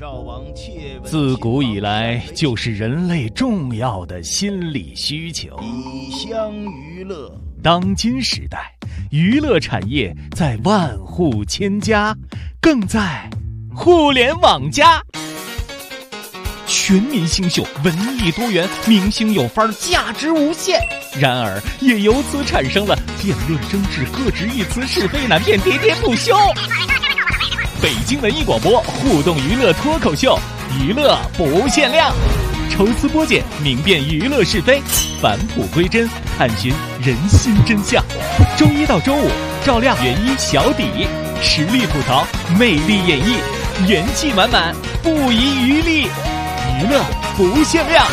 自古以来就是人类重要的心理需求。 以乡娱乐， 当今时代，娱乐产业在万户千家，更在互联网加。全民新秀，文艺多元，明星有范儿，价值无限。然而，也由此产生了辩论争执、各执一词、是非难辨、喋喋不休。北京文艺广播互动娱乐脱口秀，娱乐不限量，抽丝剥茧，明辨娱乐是非，返璞归真，探寻人心真相。周一到周五，照亮原一小底，实力吐槽，魅力演绎，元气满满，不遗余力，娱乐不限量。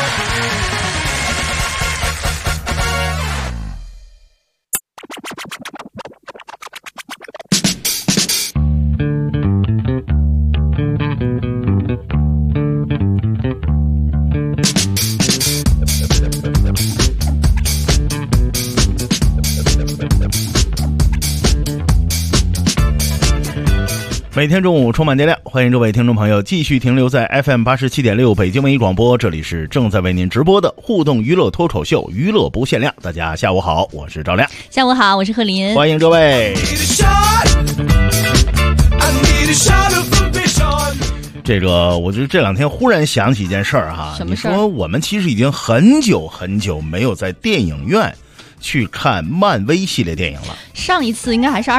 每天中午充满电量，欢迎各位听众朋友继续停留在 FM 87.6北京文艺广播，这里是正在为您直播的互动娱乐脱口秀，娱乐不限量。大家下午好，我是赵亮。 下午好，我是贺林。 欢迎各位。这个我就这两天忽然想起一件事儿哈， 什么事儿？ 你说我们其实已经很久很久没有在电影院去看漫威系列电影了。 上一次应该还是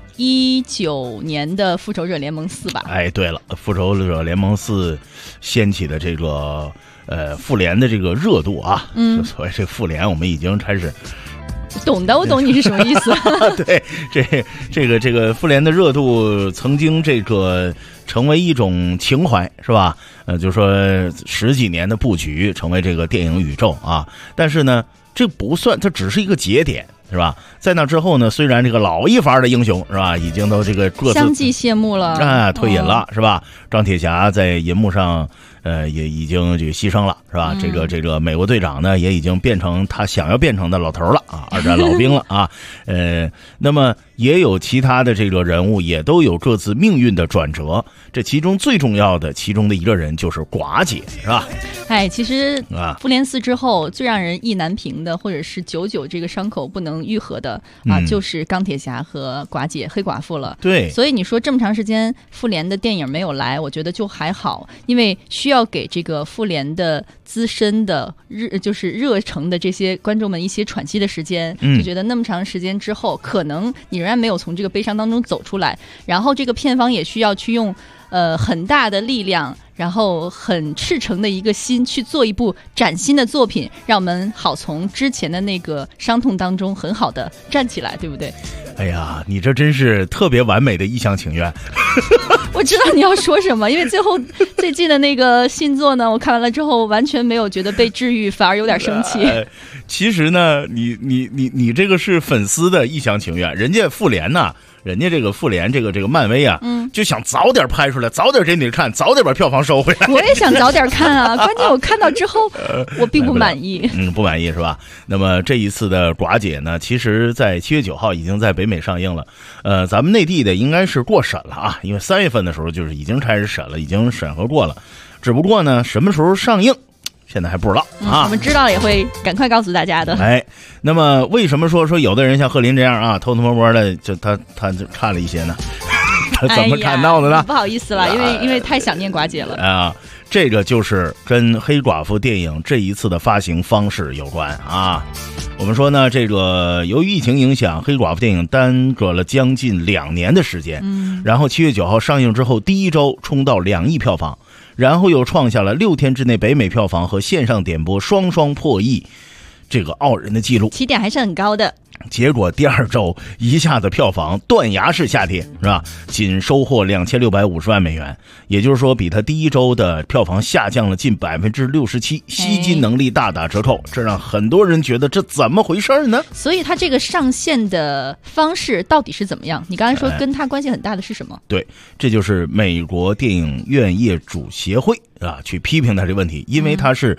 2019年的复仇者联盟4吧。 哎，对了，复仇者联盟4掀起的这个复联的这个热度啊，所谓这复联我们已经开始懂的，我懂你是什么意思。 对，这个复联的热度曾经这个成为一种情怀，是吧？就是说10几年的布局成为这个电影宇宙啊，但是呢这不算，它只是一个节点，是吧？在那之后呢，虽然这个老一伐的英雄，是吧，已经都这个各自相继谢幕了啊，退隐了，是吧？钢铁侠在银幕上也已经这个牺牲了，是吧？这个美国队长呢也已经变成他想要变成的老头了啊，二战老兵了啊。那么也有其他的这个人物也都有各自命运的转折，这其中最重要的其中的一个人就是寡姐，是吧？ 哎，其实复联4之后最让人意难平的，或者是久久这个伤口不能愈合的啊，就是钢铁侠和寡姐黑寡妇了。 对， 所以你说这么长时间复联的电影没有来，我觉得就还好，因为需要给这个复联的资深的就是热诚的这些观众们一些喘息的时间，就觉得那么长时间之后，可能你仍然没有从这个悲伤当中走出来，然后这个片方也需要去用很大的力量，然后很赤诚的一个心去做一部崭新的作品，让我们好从之前的那个伤痛当中很好的站起来，对不对？ 哎呀，你这真是特别完美的一厢情愿。 我知道你要说什么，因为最近的那个新作呢，我看完了之后完全没有觉得被治愈，反而有点生气。 其实呢，你这个是粉丝的一厢情愿，人家复联呢，人家这个复联这个漫威啊，就想早点拍出来，早点给你看，早点把票房收回来。 我也想早点看啊，关键我看到之后我并不满意。 不满意是吧？那么这一次的寡姐呢，其实在7月9号已经在北美上映了。咱们内地的应该是过审了啊，因为3月份的时候就是已经开始审了，已经审核过了。只不过呢，什么时候上映现在还不知道啊， 我们知道了也会赶快告诉大家的。 哎，那么为什么说有的人像贺林这样啊，偷偷摸摸的就他就看了一些呢？他怎么看到的呢？ 不好意思了，因为太想念寡姐了啊。这个就是跟黑寡妇电影这一次的发行方式有关啊。我们说呢，这个由于疫情影响，黑寡妇电影耽搁了将近2年的时间。然后7月9号上映之后，第一周冲到2亿票房，然后又创下了6天之内北美票房和线上点播双双破亿这个傲人的记录， 起点还是很高的。 结果第2周一下子票房断崖式下跌，是吧？仅收获2650万美元，也就是说比他第一周的票房下降了近67%，吸金能力大打折扣，这让很多人觉得这怎么回事呢？ 所以他这个上线的方式到底是怎么样？你刚才说跟他关系很大的是什么？ 对，这就是美国电影院业主协会啊去批评他这个问题，因为他是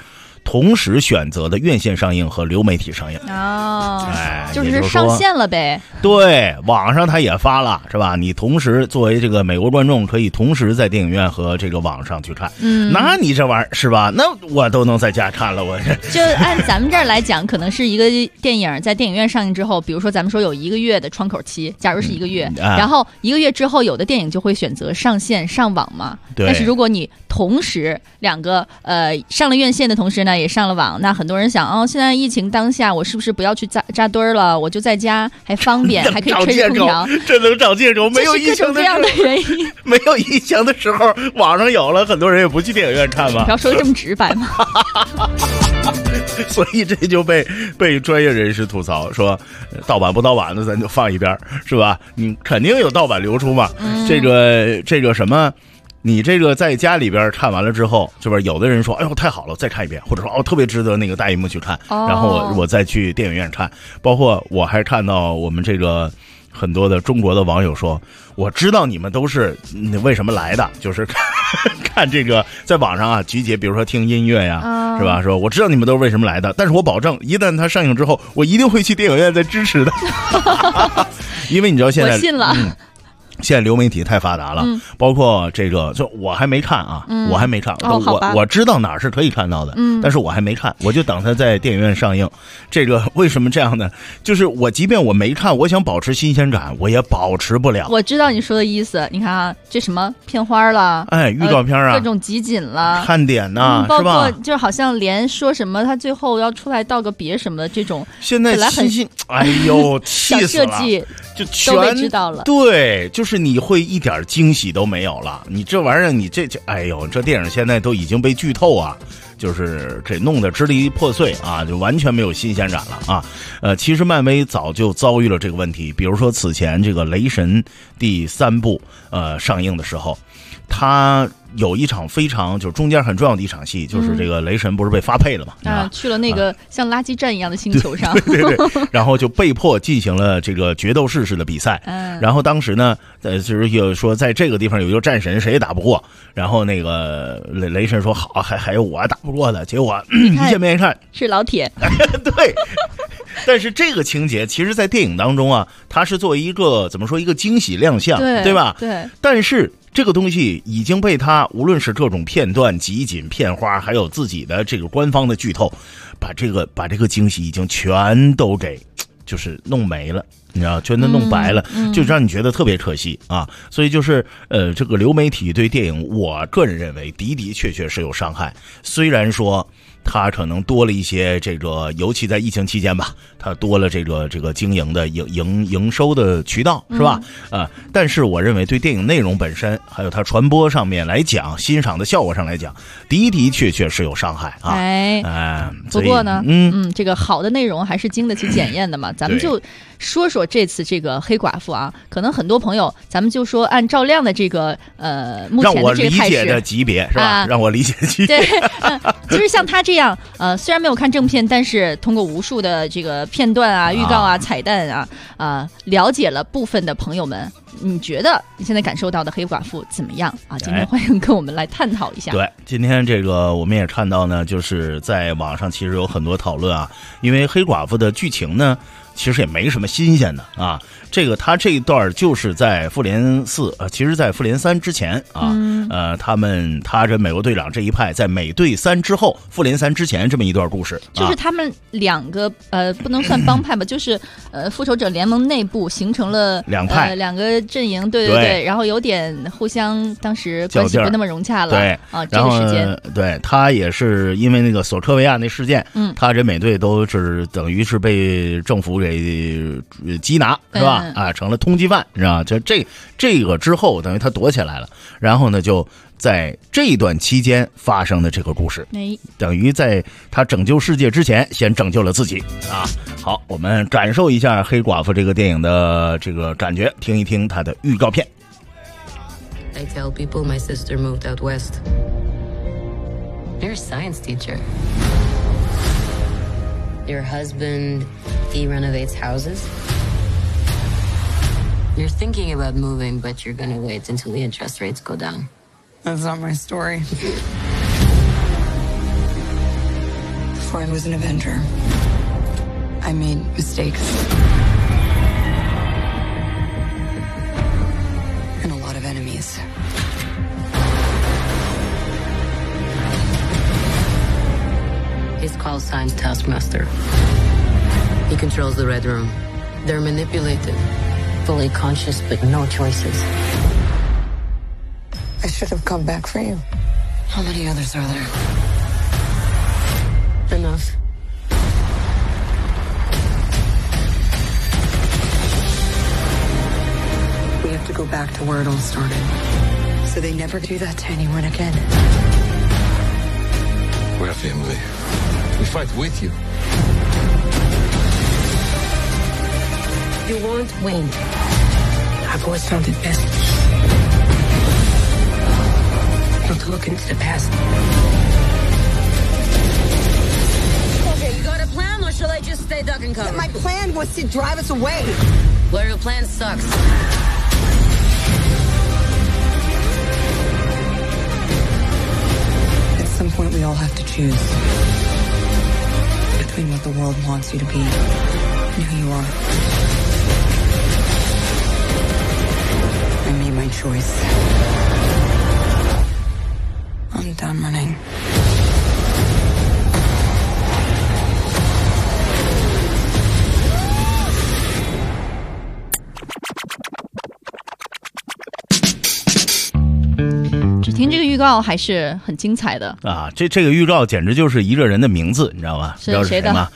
同时选择的院线上映和流媒体上映。 哦， 就是上线了呗。 对，网上它也发了，是吧？你同时作为这个美国观众，可以同时在电影院和这个网上去看。那你这玩意儿是吧？那我都能在家看了，我就按咱们这儿来讲，可能是一个电影在电影院上映之后，比如说咱们说有1个月的窗口期，假如是1个月，然后1个月之后，有的电影就会选择上线上网嘛。 对。 但是如果你同时2个上了院线的同时呢，也上了网，那很多人想现在疫情当下，我是不是不要去扎堆了？我就在家还方便，还可以吹着空调。 这能找借口？没有疫情的这样的原因， 没有疫情的时候，网上有了，很多人也不去电影院看嘛。 不要说的这么直白嘛。 所以这就被专业人士吐槽说，盗版不盗版的咱就放一边，是吧？你肯定有盗版流出嘛。这个什么。你这个在家里边看完了之后，是不是有的人说，哎呦太好了，再看一遍，或者说特别值得那个大荧幕去看，然后我再去电影院看。包括我还看到我们这个很多的中国的网友说，我知道你们都是为什么来的，就是看这个在网上集结，比如说听音乐呀，是吧？说我知道你们都是为什么来的，但是我保证一旦它上映之后，我一定会去电影院再支持的。因为你知道现在我信了。 现在流媒体太发达了，包括这个，就我还没看啊，我还没看，我知道哪儿是可以看到的，但是我还没看，我就等它在电影院上映。这个为什么这样呢？就是我即便我没看，我想保持新鲜感，我也保持不了。 我知道你说的意思，你看啊，这什么片花了， 预告片啊， 各种集锦了， 看点呐， 包是吧？ 括就好像连说什么他最后要出来道个别什么的这种， 现在新，哎呦，气死了！ 小设计就全都被知道了， 对，就是你会一点惊喜都没有了。你这玩意儿，你这哎呦，这电影现在都已经被剧透啊，就是这弄得支离破碎啊，就完全没有新鲜感了啊。其实漫威早就遭遇了这个问题，比如说此前这个《雷神》第3部上映的时候，他有一场非常就是中间很重要的一场戏，就是这个雷神不是被发配了嘛？ 去了那个像垃圾站一样的星球上， 对，然后就被迫进行了这个决斗士式的比赛。然后当时呢，就是有说在这个地方有一个战神，谁也打不过。然后那个雷神说好，还有我打不过的，结果一见面一看是老铁。 对。但是这个情节其实在电影当中啊，它是作为一个怎么说一个惊喜亮相，对吧？ 对。 但是这个东西已经被他无论是各种片段、集锦、片花，还有自己的这个官方的剧透，把这个惊喜已经全都给就是弄没了。你知道，全都弄白了，就让你觉得特别可惜啊！所以就是这个流媒体对电影，我个人认为的确是有伤害。虽然说它可能多了一些这个，尤其在疫情期间吧，它多了这个经营的营收的渠道，是吧？但是我认为对电影内容本身，还有它传播上面来讲，欣赏的效果上来讲，的确是有伤害啊！ 不过呢，这个好的内容还是经得起检验的嘛。咱们就说说这次这个黑寡妇啊，可能很多朋友，咱们就说按照亮的这个目前的这个态势，让我理解的级别是吧？让我理解的级别。 对，就是像他这样，虽然没有看正片，但是通过无数的这个片段啊、预告啊、彩蛋啊，了解了部分的朋友们，你觉得你现在感受到的黑寡妇怎么样啊？今天欢迎跟我们来探讨一下。 对，今天这个我们也看到呢，就是在网上其实有很多讨论啊，因为黑寡妇的剧情呢，其实也没什么新鲜的啊。他这一段就是在复联4其实在复联3之前啊，他跟美国队长这一派在美队3之后，复联3之前这么一段故事， 就是他们两个不能算帮派吧，就是复仇者联盟内部形成了两派两个阵营，对，然后有点互相当时关系不那么融洽了， 对这个时间， 对他也是因为那个索科维亚那事件，他跟美队都是等于是被政府给缉拿，是吧？成了通缉犯，你知道吗？就这个之后，等于他躲起来了，然后呢，就在这一段期间发生的这个故事，等于在他拯救世界之前，先拯救了自己啊。好，我们感受一下黑寡妇这个电影的这个感觉，听一听它的预告片。 I tell people my sister moved out west. You're a science teacher. Your husband, he renovates houses.You're thinking about moving, but you're gonna wait until the interest rates go down. That's not my story. Before I was an Avenger, I made mistakes. And a lot of enemies. His call sign's Taskmaster. He controls the Red Room. They're manipulated, fully conscious, but no choices. I should have come back for you. How many others are there? Enough. We have to go back to where it all started. So they never do that to anyone again. We're family. We fight with you. You won't win. I've always found it best not to look into the past. Okay, you got a plan, or shall I just stay duck and cover? My plan was to drive us away. Well, your plan sucks. At some point, we all have to choose between what the world wants you to be and who you are. I made my choice. I'm done running. 只听这个预告还是很精彩的啊！这个预告简直就是一个人的名字，你知道吗？ 是知道是谁吗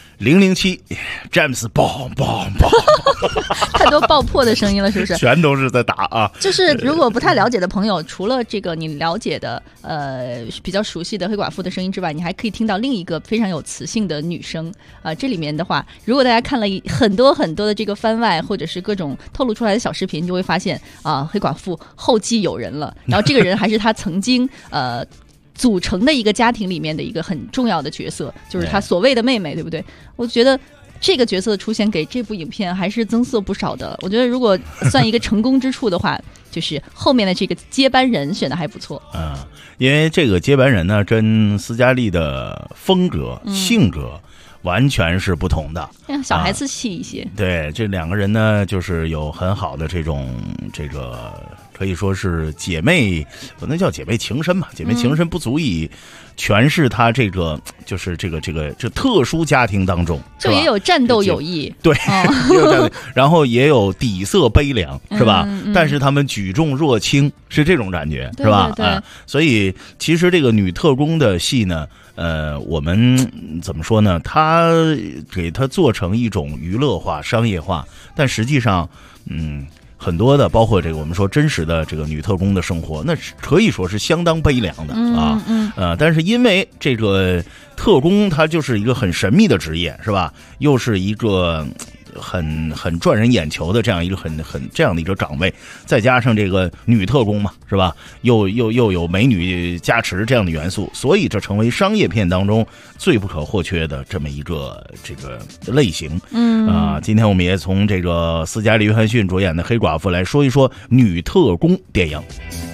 ？007，詹姆斯，嘣嘣嘣， 太多爆破的声音了，是不是？ 全都是在打啊！ 就是如果不太了解的朋友，除了这个你了解的比较熟悉的黑寡妇的声音之外，你还可以听到另一个非常有磁性的女声这里面的话，如果大家看了很多很多的这个番外或者是各种透露出来的小视频，你就会发现黑寡妇后继有人了，然后这个人还是他曾经组成的一个家庭里面的一个很重要的角色，就是他所谓的妹妹，对不对？我觉得这个角色的出现给这部影片还是增色不少的。我觉得如果算一个成功之处的话，就是后面的这个接班人选的还不错。 因为这个接班人呢，跟斯嘉丽的风格、性格完全是不同的， 小孩子气一些。 对，这两个人呢，就是有很好的这个可以说是姐妹，不能叫姐妹情深吧？姐妹情深不足以诠释他这个就是这特殊家庭当中， 就也有战斗友谊， 对，也有战斗，然后也有底色悲凉，是吧？但是他们举重若轻，是这种感觉，是吧？ 对， 所以其实这个女特工的戏呢，我们怎么说呢？他给它做成一种娱乐化、商业化，但实际上，很多的，包括这个我们说真实的这个女特工的生活，那可以说是相当悲凉的但是因为这个特工它就是一个很神秘的职业，是吧？又是一个很赚人眼球的这样一个这样的一个岗位，再加上这个女特工嘛，是吧？又有美女加持这样的元素，所以这成为商业片当中最不可或缺的这么一个这个类型。今天我们也从这个斯嘉丽·约翰逊主演的《黑寡妇》来说一说女特工电影。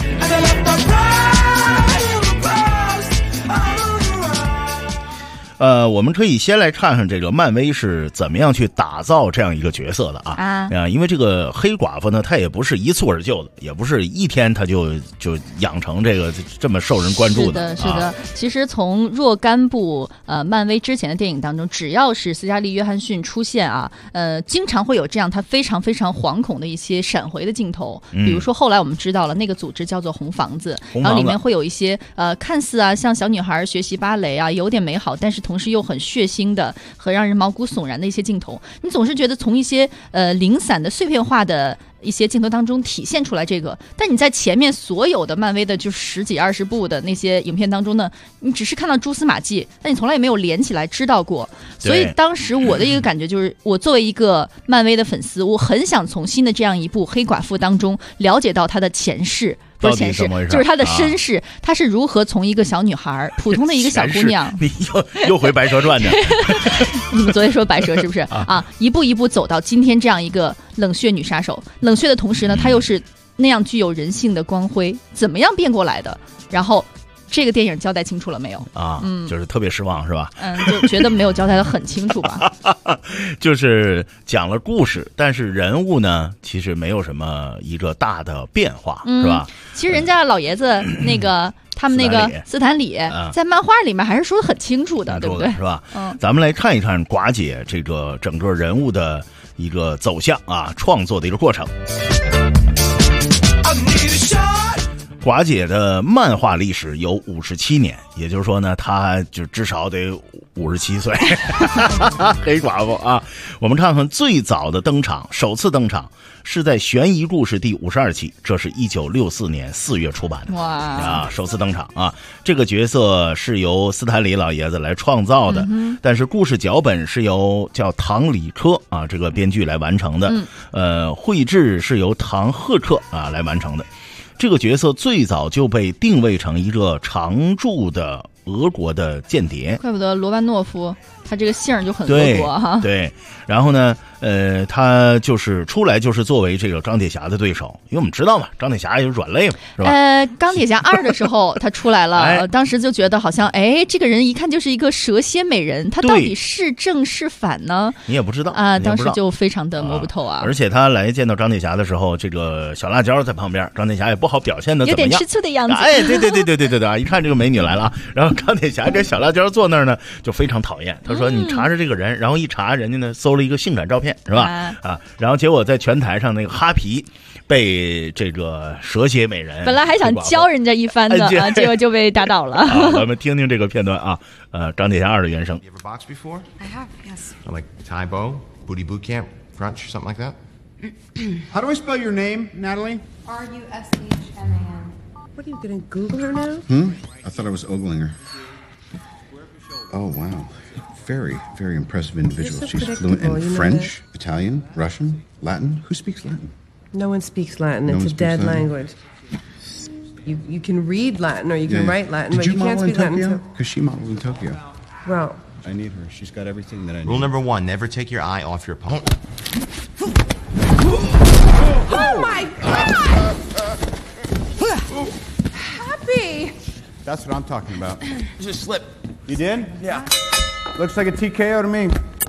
我们可以先来看看这个漫威是怎么样去打造这样一个角色的因为这个黑寡妇呢，她也不是一蹴而就的，也不是一天她就养成这么受人关注的。 是的。其实从若干部漫威之前的电影当中，只要是斯嘉丽·约翰逊出现经常会有这样她非常非常惶恐的一些闪回的镜头。比如说后来我们知道了那个组织叫做红房子，然后里面会有一些看似像小女孩学习芭蕾有点美好，但是同时又很血腥的和让人毛骨悚然的一些镜头，你总是觉得从一些零散的碎片化的一些镜头当中体现出来这个，但你在前面所有的漫威的就10几20部的那些影片当中呢，你只是看到蛛丝马迹，但你从来也没有连起来知道过。所以当时我的一个感觉就是，我作为一个漫威的粉丝，我很想从新的这样一部黑寡妇当中了解到她的前世。不是前世，就是她的身世，她是如何从一个小女孩，普通的一个小姑娘， 你又回白蛇传的， 你们昨天说白蛇是不是一步一步走到今天这样一个冷血女杀手，冷血的同时呢，她又是那样具有人性的光辉，怎么样变过来的？然后这个电影交代清楚了没有啊？就是特别失望是吧？ 就觉得没有交代得很清楚吧。 就是讲了故事，但是人物呢，其实没有什么一个大的变化，是吧？ 其实人家老爷子那个。他们那个斯坦李在漫画里面还是说得很清楚的，对不对？ 是吧？咱们来看一看寡姐这个整个人物的一个走向啊，创作的一个过程。寡姐的漫画历史有57年，也就是说呢，她就至少得57岁。黑寡妇啊，我们看看最早的登场，首次登场是在悬疑故事第52期，这是1964年4月出版的。 哇啊，首次登场啊！这个角色是由斯坦李老爷子来创造的，但是故事脚本是由叫唐李科啊这个编剧来完成的，绘制是由唐赫克啊来完成的。这个角色最早就被定位成一个常驻的俄国的间谍， 怪不得罗班诺夫他这个姓就很俄国哈。 对，然后呢，他就是出来就是作为这个钢铁侠的对手，因为我们知道嘛，钢铁侠也是软肋嘛，是吧？ 钢铁侠2的时候他出来了，当时就觉得好像，这个人一看就是一个蛇蝎美人，他到底是正是反呢？ 你也不知道啊，当时就非常的摸不透啊。 而且他来见到钢铁侠的时候，这个小辣椒在旁边，钢铁侠也不好表现的怎么样， 有点吃醋的样子。 对啊，一看这个美女来了，然后钢铁侠跟小辣椒坐那儿呢，就非常讨厌。他说：“你查查这个人。”然后一查，人家呢搜了一个性感照片，是吧？然后结果在拳台上那个哈皮被这个蛇蝎美人本来还想教人家一番的啊，结果就被打倒了。 咱们听听这个片段啊，钢铁侠2的原声。 You ever boxed before? I have, yes. Like Thai Bo, Booty Boot Camp, Crunch, something like that? How do I spell your name, Natalie? Rushman. What are you going to Google her now? I thought I was ogling her. Oh, wow. Very, very impressive individual. You're so She's fluent in predictable, you know French, Italian, Russian, Latin. Who speaks Latin? No one speaks Latin. No It's one a speaks dead Latin? language. You can read Latin or you can Yeah. write Latin, Did but you you can't model in speak Latin. Tokyo? Because she modeled in Tokyo. Well, I need her. She's got everything that I need. Rule number 1, never take your eye off your opponent. oh my God! Happy! That's what I'm talking about. Just slip. You did? Yeah. Looks like a TKO to me.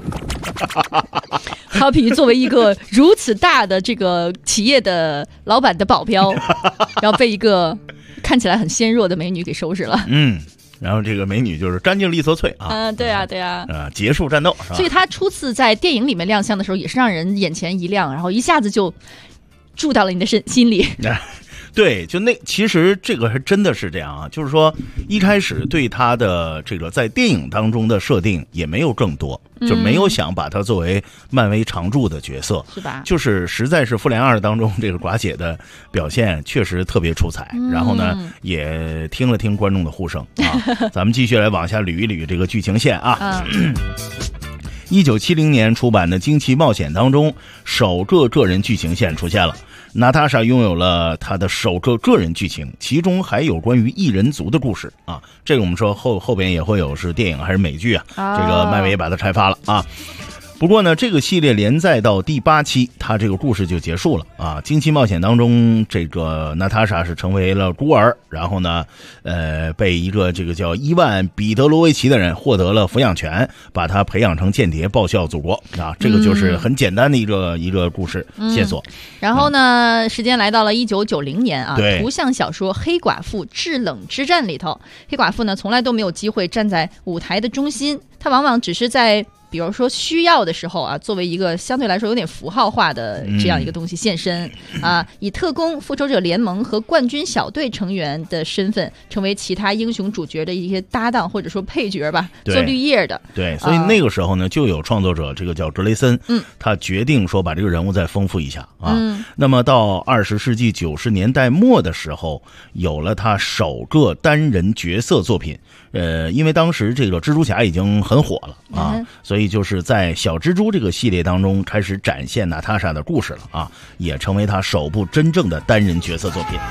哈皮作为一个如此大的这个企业的老板的保镖，然后被一个看起来很纤弱的美女给收拾了。 然后这个美女就是干净利索脆啊。 对啊， 结束战斗是吧？ 所以她初次在电影里面亮相的时候，也是让人眼前一亮，然后一下子就住到了你的心里。 对，就其实这个还真的是这样啊，就是说一开始对他的这个在电影当中的设定也没有更多，就没有想把他作为漫威常驻的角色， 是吧？ 就是实在是复联2当中这个寡姐的表现确实特别出彩，然后呢也听了听观众的呼声啊，咱们继续来往下捋一捋这个剧情线啊。1970年出版的《惊奇冒险》当中，首个个人剧情线出现了。娜塔莎拥有了她的首个个人剧情，其中还有关于异人族的故事啊。这个我们说后边也会有是电影还是美剧啊？这个漫威也把它拆发了啊。不过呢，这个系列连载到第8期，它这个故事就结束了啊。惊奇冒险当中，这个娜塔莎是成为了孤儿，然后呢，被一个这个叫伊万·彼得罗维奇的人获得了抚养权，把他培养成间谍，报效祖国啊。这个就是很简单的一个故事线索。 然后呢，时间来到了1990年啊， 对， 图像小说《黑寡妇：制冷之战》里头，黑寡妇呢从来都没有机会站在舞台的中心，她往往只是在比如说需要的时候啊，作为一个相对来说有点符号化的这样一个东西现身啊，以特工、复仇者联盟和冠军小队成员的身份，成为其他英雄主角的一些搭档或者说配角吧，做绿叶的。 对，所以那个时候呢，就有创作者这个叫格雷森，他决定说把这个人物再丰富一下啊。那么到20世纪90年代末的时候，有了他首个单人角色作品。因为当时这个蜘蛛侠已经很火了啊，所以就是在小蜘蛛这个系列当中开始展现娜塔莎的故事了啊，也成为他首部真正的单人角色作品。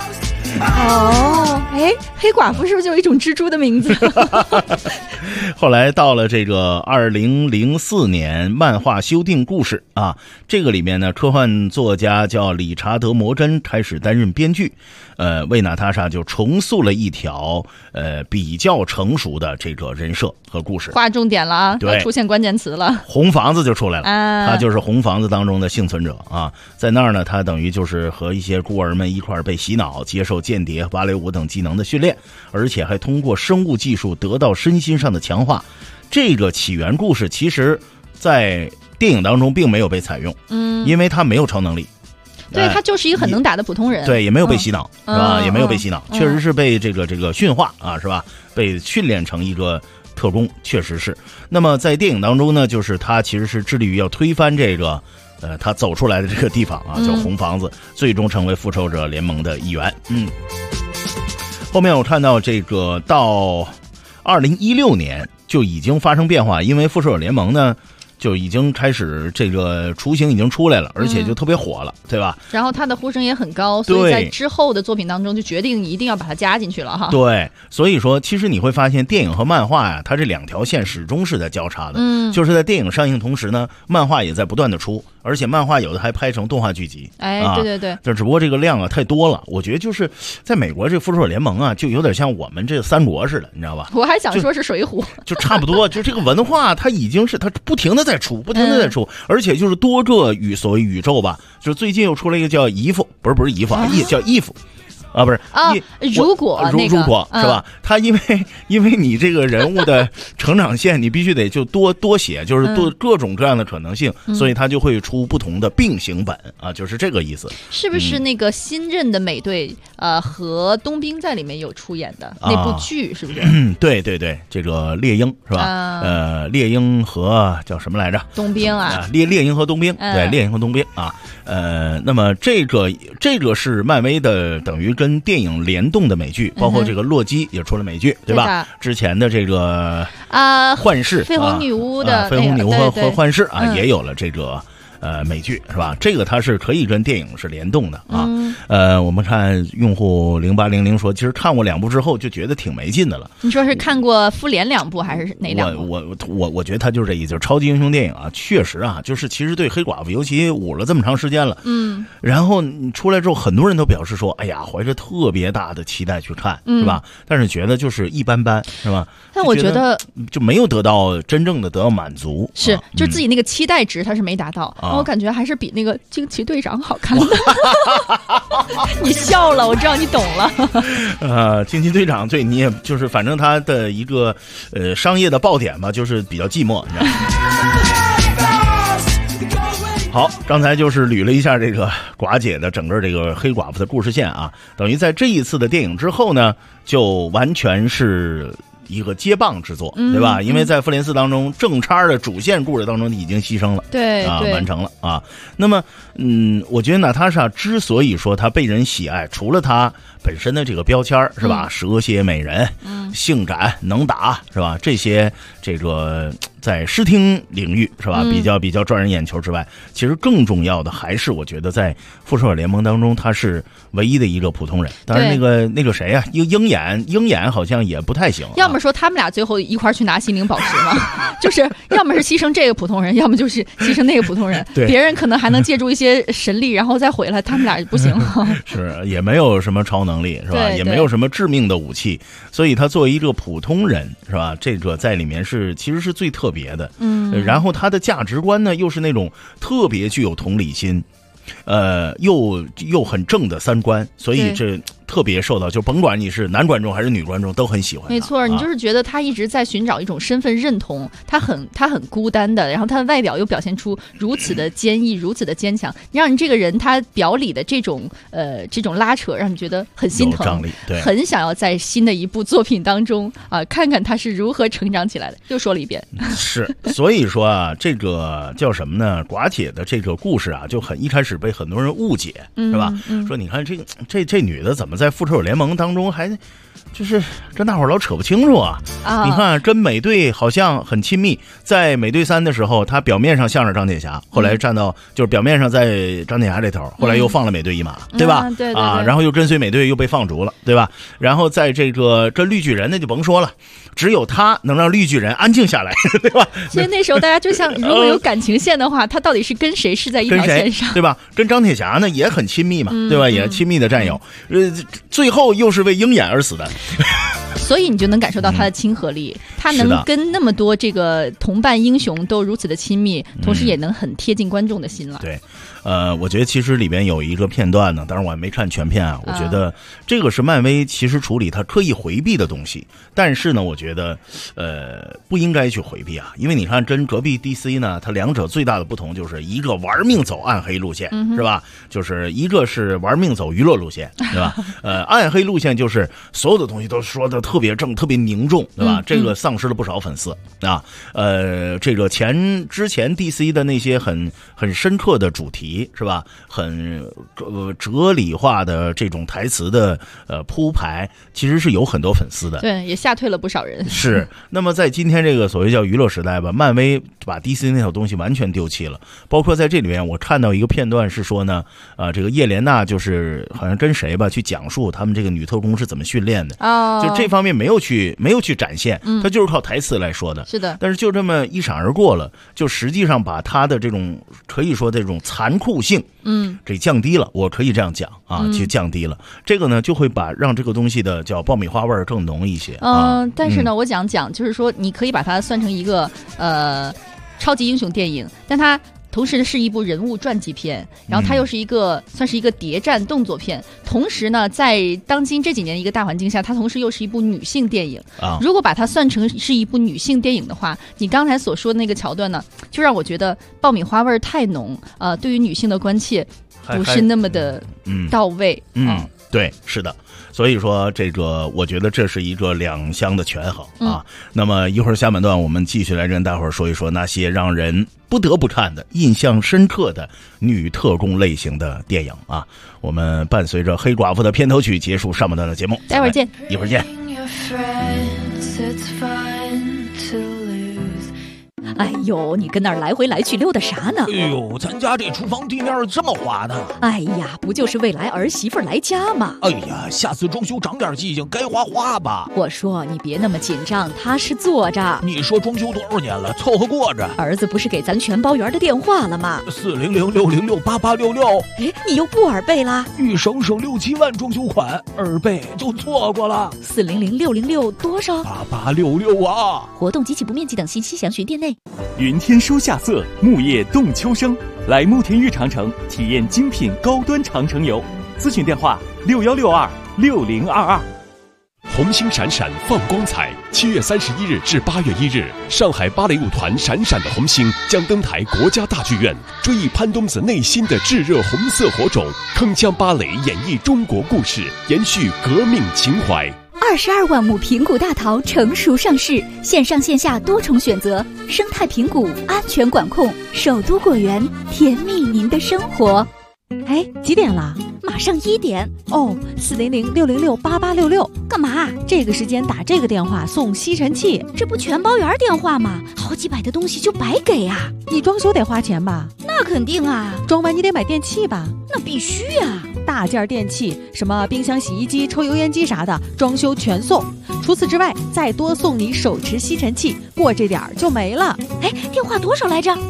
黑寡妇是不是就有一种蜘蛛的名字？ 后来到了这个2004年漫画修订故事啊，这个里面呢，科幻作家叫理查德·摩根开始担任编剧， 为娜塔莎就重塑了一条比较成熟的这个人设和故事。 划重点了啊， 对， 出现关键词了， 红房子就出来了啊， 他就是红房子当中的幸存者啊，在那儿呢，他等于就是和一些孤儿们一块儿被洗脑，接受间谍、芭蕾舞等技能的训练，而且还通过生物技术得到身心上的强化。这个起源故事其实在电影当中并没有被采用，因为他没有超能力。 对，他就是一个很能打的普通人， 对，也没有被洗脑，是吧？也没有被洗脑，确实是被这个驯化啊，是吧？被训练成一个特工，确实是。那么在电影当中呢，就是他其实是致力于要推翻这个他走出来的这个地方啊，叫红房子，最终成为复仇者联盟的一员。后面我看到这个到2016年就已经发生变化，因为复仇者联盟呢就已经开始这个雏形已经出来了，而且就特别火了，对吧？ 然后他的呼声也很高，所以在之后的作品当中就决定一定要把它加进去了哈。 对，所以说其实你会发现电影和漫画呀，它这两条线始终是在交叉的。就是在电影上映同时呢，漫画也在不断的出，而且漫画有的还拍成动画剧集。 对对对， 就只不过这个量啊太多了，我觉得就是在美国这复仇者联盟啊，就有点像我们这三国似的，你知道吧？ 我还想说是水浒， 就差不多，就这个文化它已经是它不停的在出，而且就是多个所谓宇宙吧，就是最近又出了一个叫姨父，不是姨父啊，叫义父。啊，不是啊， 如果是吧？他因为你这个人物的成长线，你必须得就多写，就是各种各样的可能性，所以他就会出不同的并行本啊，就是这个意思。 是不是那个新任的美队和冬兵在里面有出演的那部剧？是不是？ 对对对，这个猎鹰是吧？猎鹰和叫什么来着？ 冬兵啊， 猎鹰和冬兵，对，猎鹰和冬兵啊。那么这个是漫威的等于跟电影联动的美剧，包括这个洛基也出了美剧，对吧？之前的这个幻视， 绯红女巫的绯红女巫和幻视啊，也有了这个美剧，是吧？这个它是可以跟电影是联动的啊。我们看用户0800说，其实看过2部之后就觉得挺没劲的了。 你说是看过复联2部还是哪2部？ 我觉得他就是这意思，就是超级英雄电影啊，确实啊，就是其实对黑寡妇尤其捂了这么长时间了，然后你出来之后，很多人都表示说，哎呀，怀着特别大的期待去看，是吧？但是觉得就是一般般，是吧？ 但我觉得就没有真正的得到满足， 是，就自己那个期待值他是没达到，我感觉还是比那个惊奇队长好看的。你笑了，我知道你懂了。 惊奇队长对你也就是反正他的一个商业的爆点吧，就是比较寂寞，你知道吗？好，刚才就是捋了一下这个寡姐的整个这个黑寡妇的故事线啊，等于在这一次的电影之后呢，就完全是一个接棒之作，对吧？因为在复联4当中，正差的主线故事当中已经牺牲了， 对啊，完成了啊。那么，我觉得娜塔莎之所以说她被人喜爱，除了她本身的这个标签是吧，蛇蝎美人，性感能打是吧？这些这个在视听领域是吧，比较赚人眼球之外，其实更重要的还是我觉得在复仇者联盟当中，他是唯一的一个普通人。当然那个谁呀，鹰眼好像也不太行。 要么说他们俩最后一块去拿心灵宝石嘛，就是要么是牺牲这个普通人，要么就是牺牲那个普通人。别人可能还能借助一些神力，然后再回来，他们俩不行。 是也没有什么超能力是吧？也没有什么致命的武器，所以他作为一个普通人是吧？这个在里面其实是最特别的。然后他的价值观呢，又是那种特别具有同理心，又很正的三观，所以这特别受到，就甭管你是男观众还是女观众都很喜欢。 没错，你就是觉得他一直在寻找一种身份认同，他很孤单的，然后他的外表又表现出如此的坚毅，如此的坚强，让你这个人他表里的这种拉扯，让你觉得很心疼， 对， 很想要在新的一部作品当中看看他是如何成长起来的。又说了一遍， 是，所以说啊，这个叫什么呢？寡姐的这个故事啊，就一开始被很多人误解，是吧？说你看这女的怎么在复仇者联盟当中还就是跟大伙儿老扯不清楚啊！你看跟美队好像很亲密，在美队3的时候，他表面上向着钢铁侠，后来站到就是表面上在钢铁侠这头，后来又放了美队一马，对吧？ 对， 然后又跟随美队又被放逐了，对吧？然后在这个跟绿巨人那就甭说了，只有他能让绿巨人安静下来，对吧？ 所以那时候大家就像，如果有感情线的话，他到底是跟谁是在一条线上， 对吧？跟钢铁侠呢也很亲密嘛，对吧？也亲密的战友。 最后又是为鹰眼而死的。 所以你就能感受到他的亲和力，他能跟那么多这个同伴英雄都如此的亲密，同时也能很贴近观众的心了。 对，我觉得其实里边有一个片段呢，当然我还没看全片啊，我觉得这个是漫威其实处理他刻意回避的东西，但是呢，我觉得不应该去回避啊，因为你看跟隔壁 DC 呢，它两者最大的不同就是一个玩命走暗黑路线，是吧？就是一个是玩命走娱乐路线，对吧？暗黑路线就是所有的东西都说的特别正、特别凝重，对吧？这个丧失了不少粉丝啊。这个之前 DC 的那些很深刻的主题，是吧？很哲理化的这种台词的铺排，其实是有很多粉丝的。 对，也吓退了不少人。 是。那么在今天这个所谓叫娱乐时代吧，漫威把 DC 那套东西完全丢弃了。包括在这里面，我看到一个片段是说呢，这个叶莲娜就是好像跟谁吧去讲述他们这个女特工是怎么训练的。就这方面没有去展现，他就是靠台词来说的。 是的。 但是就这么一闪而过了，就实际上把他的这种可以说这种残酷性，这降低了，我可以这样讲啊，去降低了。这个呢，就会让这个东西的叫爆米花味更浓一些。 但是呢，我讲就是说，你可以把它算成一个超级英雄电影，但它同时是一部人物传记片，然后它又是算是一个谍战动作片，同时呢，在当今这几年一个大环境下，它同时又是一部女性电影。如果把它算成是一部女性电影的话，你刚才所说的那个桥段呢，就让我觉得爆米花味太浓，对于女性的关切不是那么的到位。 对，是的。所以说这个我觉得这是一个两相的权衡啊。那么一会儿下半段我们继续来跟大伙儿说一说那些让人不得不看的印象深刻的女特工类型的电影啊。我们伴随着黑寡妇的片头曲结束上半段的节目， 待会儿见， 一会儿见。 哎呦，你跟那儿来回来去溜达啥呢？ 哎呦，咱家这厨房地面这么滑呢。 哎呀，不就是未来儿媳妇来家吗？ 哎呀，下次装修长点记性，该花吧。 我说你别那么紧张，踏实坐着。 你说装修多少年了，凑合过着。 儿子不是给咱全包圆的电话了吗 ？400-606-8866。 哎，你又不耳背啦？ 欲省6-7万装修款，耳背就错过了。 400-606多少 ？8866啊！ 活动及其不面积等信息详询店内。 云天书夏色，木叶动秋生，来慕田峪长城体验精品高端长城游。咨询电话61626022。 红星闪闪放光彩，7月31日至8月1日，上海芭蕾舞团闪闪的红星将登台国家大剧院，追忆潘冬子内心的炙热红色火种，铿锵芭蕾演绎中国故事，延续革命情怀。 22万亩平谷大桃成熟上市，线上线下多重选择，生态平谷，安全管控，首都果园，甜蜜您的生活。 哎，几点了？ 马上1点。 哦，400-606-8866。 干嘛？ 这个时间打这个电话送吸尘器， 这不全包圆电话吗？好几百的东西就白给啊！ 你装修得花钱吧？ 那肯定啊。 装完你得买电器吧？ 那必须啊。 大件电器，什么冰箱、洗衣机、抽油烟机啥的，装修全送。除此之外，再多送你手持吸尘器，过这点儿就没了。 哎，电话多少来着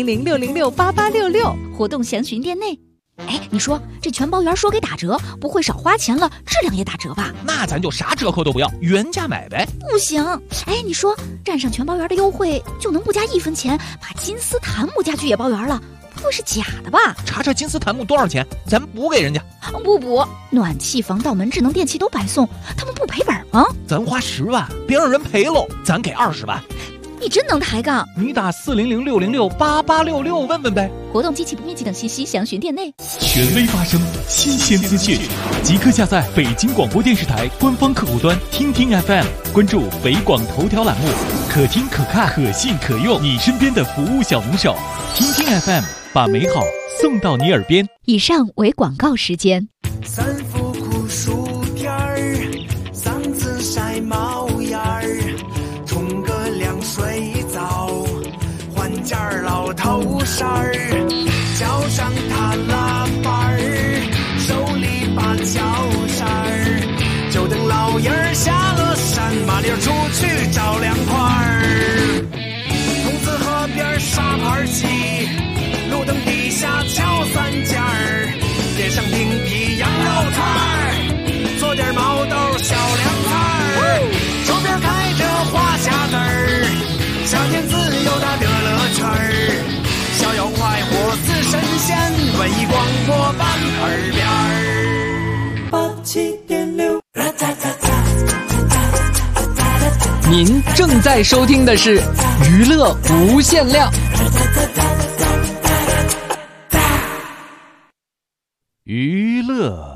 ？400-606-8866。 活动详询店内。哎，你说这全包圆说给打折，不会少花钱了，质量也打折吧？ 那咱就啥折扣都不要，原价买呗。 不行，哎，你说占上全包圆的优惠，就能不加1分钱把金丝檀木家具也包圆了？不会是假的吧？ 查查金丝檀木多少钱，咱补给人家。 不补，暖气、防盗门、智能电器都白送，他们不赔本吗？ 咱花10万，别让人赔喽，咱给20万。 你真能抬杠！ 你打400-606-8866问问呗。 活动及其不面积等信息详询店内。 权威发声，新鲜资讯，即刻下载北京广播电视台官方客户端听听 FM， 关注北广头条栏目，可听可看可信可用，你身边的服务小能手。听听 FM， 把美好送到你耳边。 以上为广告时间。 3伏酷暑天儿，嗓子晒冒烟儿，冲个凉水澡，换件老头衫儿，叫上他拉板儿，手里把脚扇儿，就等老爷儿下了山，麻溜出去找凉快儿。筒子河边沙盘棋，路灯底下敲3件儿，点上冰皮羊肉串儿， 天自由它得了趣儿，逍遥快活似神仙，文艺广播版耳边87.6。 您正在收听的是娱乐无限量。 娱乐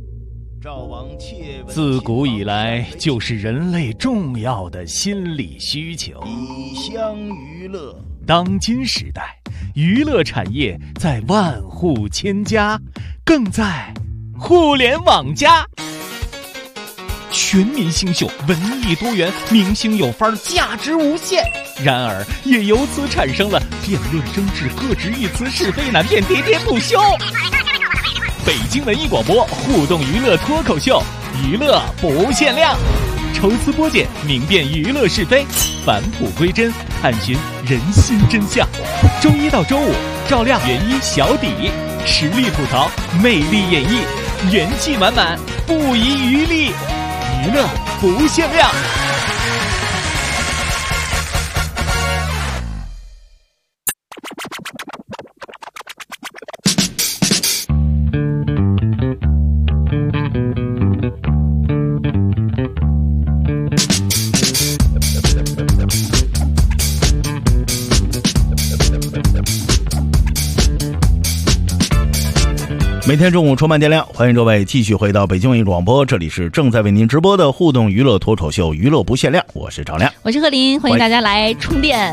自古以来就是人类重要的心理需求。 以相娱乐， 当今时代，娱乐产业在万户千家，更在互联网加。全民星秀，文艺多元，明星有范儿，价值无限。然而，也由此产生了辩论争执、各执一词、是非难辨、喋喋不休。北京文艺广播互动娱乐脱口秀，娱乐不限量，抽丝剥茧，明辨娱乐是非，返璞归真，探寻人心真相。周一到周五，照亮原因小底，实力吐槽，魅力演绎，元气满满，不遗余力，娱乐不限量。 每天中午充满电量，欢迎各位继续回到北京文艺广播，这里是正在为您直播的互动娱乐脱口秀，娱乐不限量，我是赵亮， 我是贺林，欢迎大家来充电。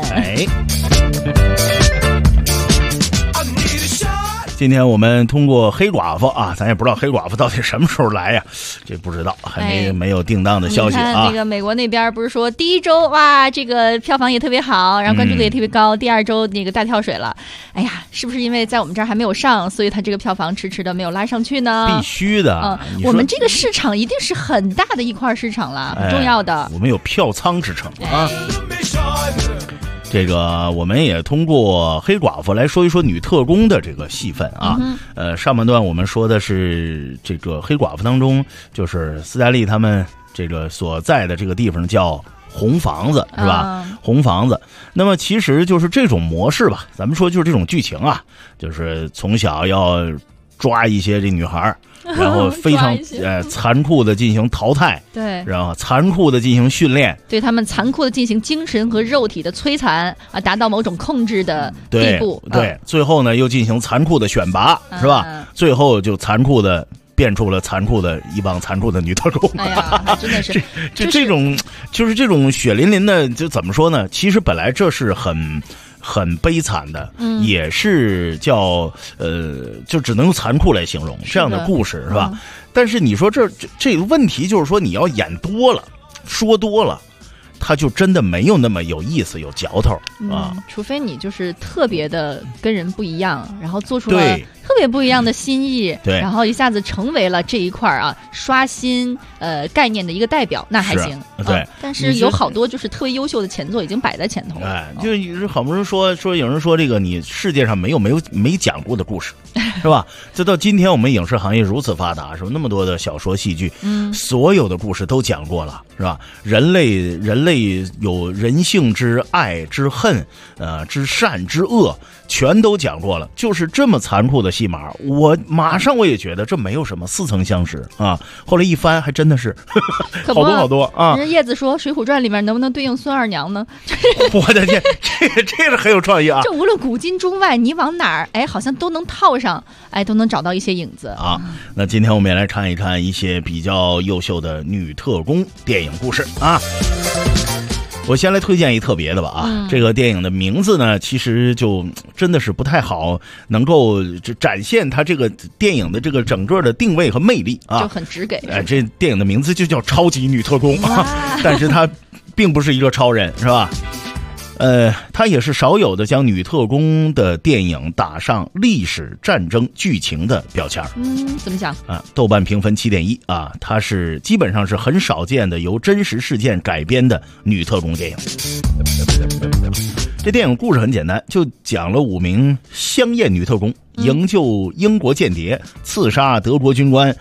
今天我们通过黑寡妇啊，咱也不知道黑寡妇到底什么时候来呀，这不知道，还没有定当的消息啊。 你看那个美国那边不是说第一周哇，这个票房也特别好，然后关注度也特别高，第二周那个大跳水了。哎呀，是不是因为在我们这儿还没有上，所以它这个票房迟迟的没有拉上去呢？ 必须的， 我们这个市场一定是很大的一块市场了，很重要的。 我们有票仓之称啊。这个我们也通过黑寡妇来说一说女特工的这个戏份啊。上半段我们说的是这个黑寡妇当中，就是斯嘉丽他们这个所在的这个地方叫红房子，是吧？红房子。那么其实就是这种模式吧，咱们说就是这种剧情啊，就是从小要抓一些这女孩，然后非常残酷的进行淘汰， 对， 然后残酷的进行训练， 对他们残酷的进行精神和肉体的摧残啊，达到某种控制的地步。 对，最后呢又进行残酷的选拔，是吧？最后就残酷的变出了残酷的一帮残酷的女特工。 哎呀，真的是这种就是这种血淋淋的，就怎么说呢？其实本来这是很悲惨的，也是叫就只能用残酷来形容这样的故事，是吧？但是你说这个问题就是说，你要演多了，说多了，它就真的没有那么有意思、有嚼头啊。 除非你就是特别的跟人不一样，然后做出了特别不一样的新意， 对， 然后一下子成为了这一块啊刷新概念的一个代表，那还行。 对， 但是有好多就是特别优秀的前作已经摆在前头了。 就是好不容易说有人说这个你世界上没讲过的故事，是吧？这到今天我们影视行业如此发达，是吧？那么多的小说、戏剧，所有的故事都讲过了，是吧？人类有人性之爱之恨，之善之恶，全都讲过了。就是这么残酷的戏码，我马上我也觉得这没有什么似曾相识啊。后来一翻，还真的是好多啊。 人叶子说《水浒传》里面能不能对应孙二娘呢？ 我的天，这是很有创意啊！ 这无论古今中外，你往哪儿好像都能套上，都能找到一些影子啊。那今天我们也来看一看一些比较优秀的女特工电影故事啊。我先来推荐一特别的吧啊，这个电影的名字呢，其实就真的是不太好，能够展现它这个电影的这个整个的定位和魅力啊， 就很直给。 这电影的名字就叫《超级女特工》啊，但是它并不是一个超人，是吧？它也是少有的将女特工的电影打上历史战争剧情的标签。 怎么讲啊？豆瓣评分7.1啊，它是基本上是很少见的由真实事件改编的女特工电影。这电影故事很简单，就讲了5名香艳女特工营救英国间谍，刺杀德国军官。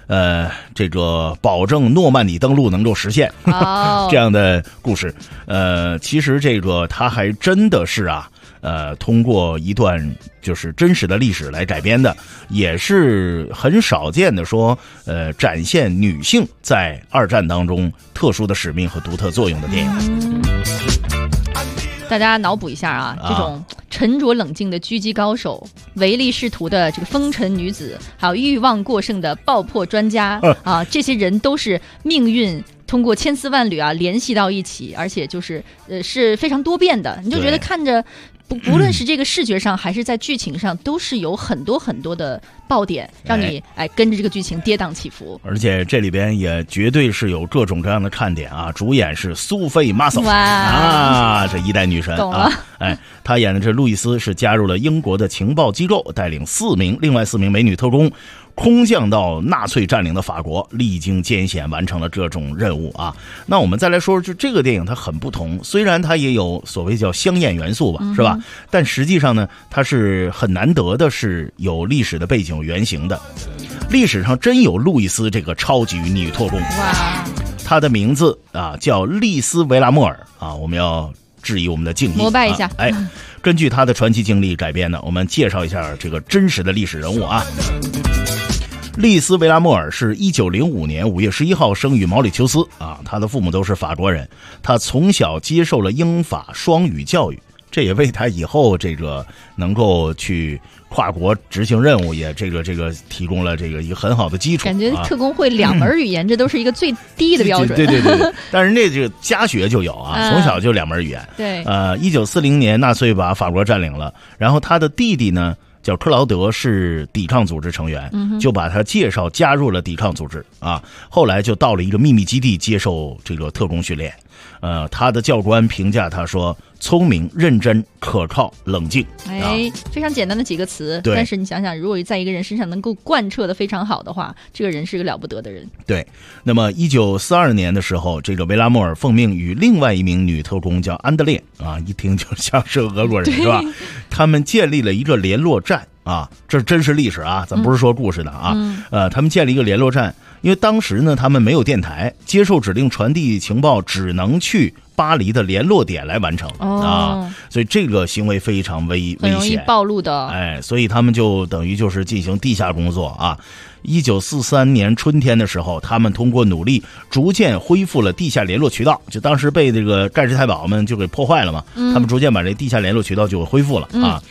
这个保证诺曼底登陆能够实现这样的故事。其实这个他还真的是啊。通过一段就是真实的历史来改编的，也是很少见的说，展现女性在二战当中特殊的使命和独特作用的电影。 大家脑补一下啊，这种沉着冷静的狙击高手，唯利是图的这个风尘女子，还有欲望过剩的爆破专家啊，这些人都是命运通过千丝万缕啊联系到一起，而且就是是非常多变的，你就觉得看着不论是这个视觉上还是在剧情上，都是有很多很多的爆点，让你跟着这个剧情跌宕起伏。 而且这里边也绝对是有各种各样的看点啊！主演是苏菲玛索啊，这一代女神啊！她演的这路易斯是加入了英国的情报机构，带领另外4名美女特工。空降到纳粹占领的法国，历经艰险完成了这种任务啊。那我们再来说，就这个电影它很不同，虽然它也有所谓叫香艳元素吧，是吧？但实际上呢，它是很难得的是有历史的背景原型的。历史上真有路易斯这个超级女特工，她的名字啊叫丽丝·维拉莫尔啊，我们要质疑我们的敬意， 膜拜一下。 根据她的传奇经历改编的，我们介绍一下这个真实的历史人物啊。丽丝·维拉莫尔是1905年5月11号生于毛里求斯啊，他的父母都是法国人，他从小接受了英法双语教育，这也为他以后这个能够去跨国执行任务也这个提供了这个一个很好的基础。 感觉特工会2门语言，这都是一个最低的标准。 对，但是这个家学就有啊，从小就2门语言。 对 ，1940年纳粹把法国占领了，然后他的弟弟呢叫克劳德，是抵抗组织成员，就把他介绍加入了抵抗组织啊。后来就到了一个秘密基地接受这个特工训练。他的教官评价他说：聪明、认真、可靠、冷静。 非常简单的几个词，但是你想想，如果在一个人身上能够贯彻的非常好的话，这个人是个了不得的人。 对。那么1942年的时候，这个维拉莫尔奉命与另外一名女特工叫安德烈啊，一听就像是俄国人是吧？他们建立了一个联络站啊，这真是历史啊，咱不是说故事的啊。他们建立一个联络站。因为当时呢，他们没有电台，接受指令传递情报只能去巴黎的联络点来完成啊，所以这个行为非常危险， 很容易暴露的。 所以他们就等于就是进行地下工作啊。1943年春天的时候，他们通过努力逐渐恢复了地下联络渠道，就当时被这个盖世太保们就给破坏了嘛，他们逐渐把这地下联络渠道就恢复了啊。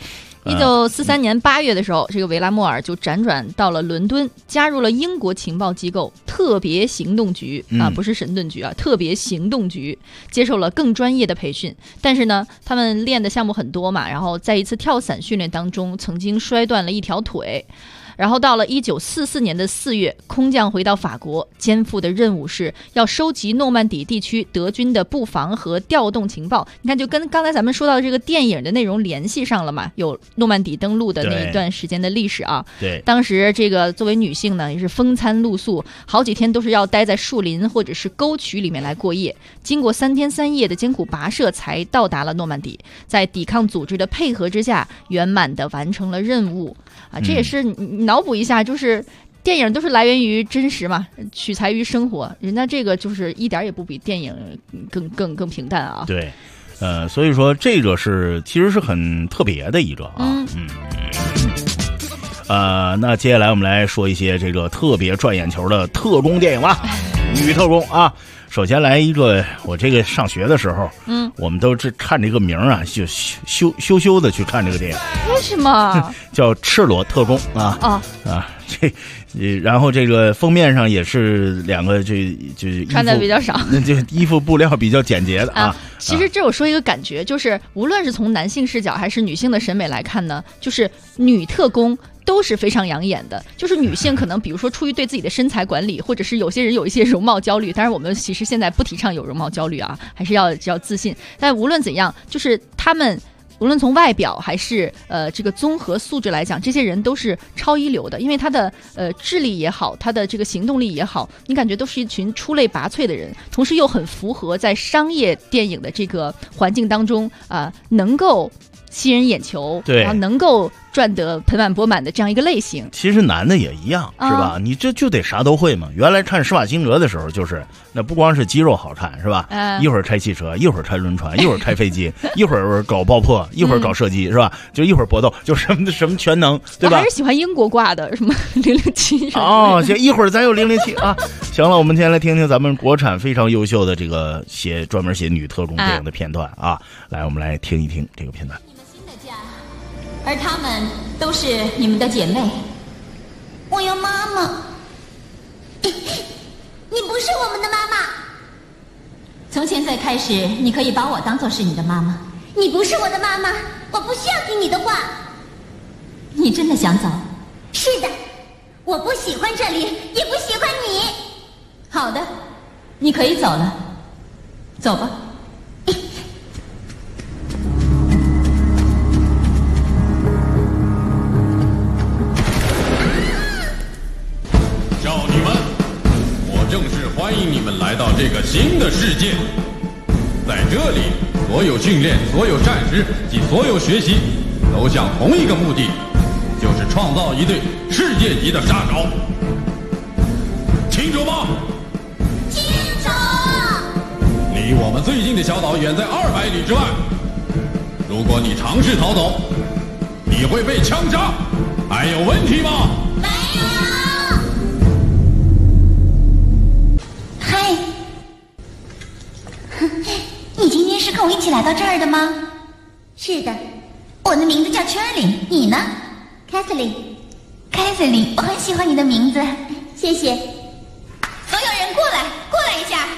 1943年8月的时候，这个维拉莫尔就辗转到了伦敦，加入了英国情报机构特别行动局啊，不是神盾局啊，特别行动局，接受了更专业的培训。但是呢，他们练的项目很多嘛，然后在一次跳伞训练当中，曾经摔断了一条腿。然后到了1944年的4月，空降回到法国，肩负的任务是要收集诺曼底地区德军的布防和调动情报。你看，就跟刚才咱们说到的这个电影的内容联系上了嘛，有诺曼底登陆的那一段时间的历史啊。 对， 当时这个作为女性呢，也是风餐露宿，好几天都是要待在树林或者是沟渠里面来过夜。经过3天3夜的艰苦跋涉，才到达了诺曼底，在抵抗组织的配合之下，圆满的完成了任务啊。这也是脑补一下，就是电影都是来源于真实嘛，取材于生活，人家这个就是一点也不比电影更平淡啊。 对，所以说这个其实是很特别的一个啊。那接下来我们来说一些这个特别赚眼球的特工电影吧，女特工啊。首先来一个，我这个上学的时候，我们都是看这个名啊，就羞的去看这个电影。 为什么？ 叫《赤裸特工》啊。然后这个封面上也是2个就穿的比较少， 就衣服布料比较简洁的啊。 其实这我说一个感觉，就是无论是从男性视角还是女性的审美来看呢，就是女特工都是非常养眼的。就是女性可能比如说出于对自己的身材管理，或者是有些人有一些容貌焦虑，当然我们其实现在不提倡有容貌焦虑啊，还是要自信。但无论怎样，就是他们无论从外表还是这个综合素质来讲，这些人都是超一流的，因为他的智力也好，他的这个行动力也好，你感觉都是一群出类拔萃的人，同时又很符合在商业电影的这个环境当中能够吸人眼球， 对， 然后能够赚得盆满钵满的这样一个类型。 其实男的也一样，是吧？你这就得啥都会嘛。原来看施瓦辛格的时候，就是那不光是肌肉好看，是吧？一会儿开汽车，一会儿开轮船，一会儿开飞机，一会儿搞爆破，一会儿搞射击，是吧？就一会儿搏斗，就什么全能，对吧？ 我还是喜欢英国挂的，什么007 哦，行，一会儿咱有007啊。行了，我们今天来听听咱们国产非常优秀的这个专门写女特工电影的片段啊。来，我们来听一听这个片段。 而她们都是你们的姐妹。 我要妈妈。你不是我们的妈妈。 从现在开始，你可以把我当作是你的妈妈。 你不是我的妈妈，我不需要听你的话。 你真的想走？ 是的，我不喜欢这里，也不喜欢你。 好的，你可以走了，走吧。 少女们，我正式欢迎你们来到这个新的世界。在这里，所有训练、所有战士及所有学习，都向同一个目的，就是创造一队世界级的杀手。清楚吗？ 清楚。 离我们最近的小岛远在200里之外。如果你尝试逃走，你会被枪杀。还有问题吗？ 没有。嗨，你今天是跟我一起来到这儿的吗？是的，我的名字叫 Charlie， 你呢？ Kathleen， 我很喜欢你的名字，谢谢。所有人过来一下。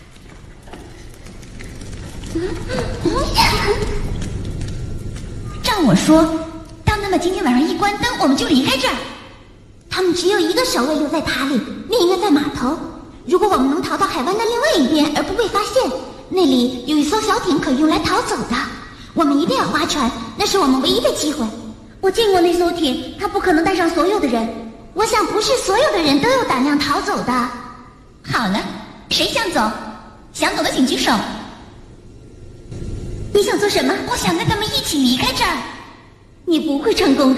照我说，当他们今天晚上一关灯，我们就离开这儿。他们只有一个守卫留在塔里，另一个在码头。如果我们能逃到海湾的另外一边而不被发现，那里有一艘小艇可以用来逃走的。我们一定要划船，那是我们唯一的机会。我见过那艘艇，它不可能带上所有的人。我想不是所有的人都有胆量逃走的。好了，谁想走？想走的请举手。你想做什么？我想跟他们一起离开这儿。你不会成功的。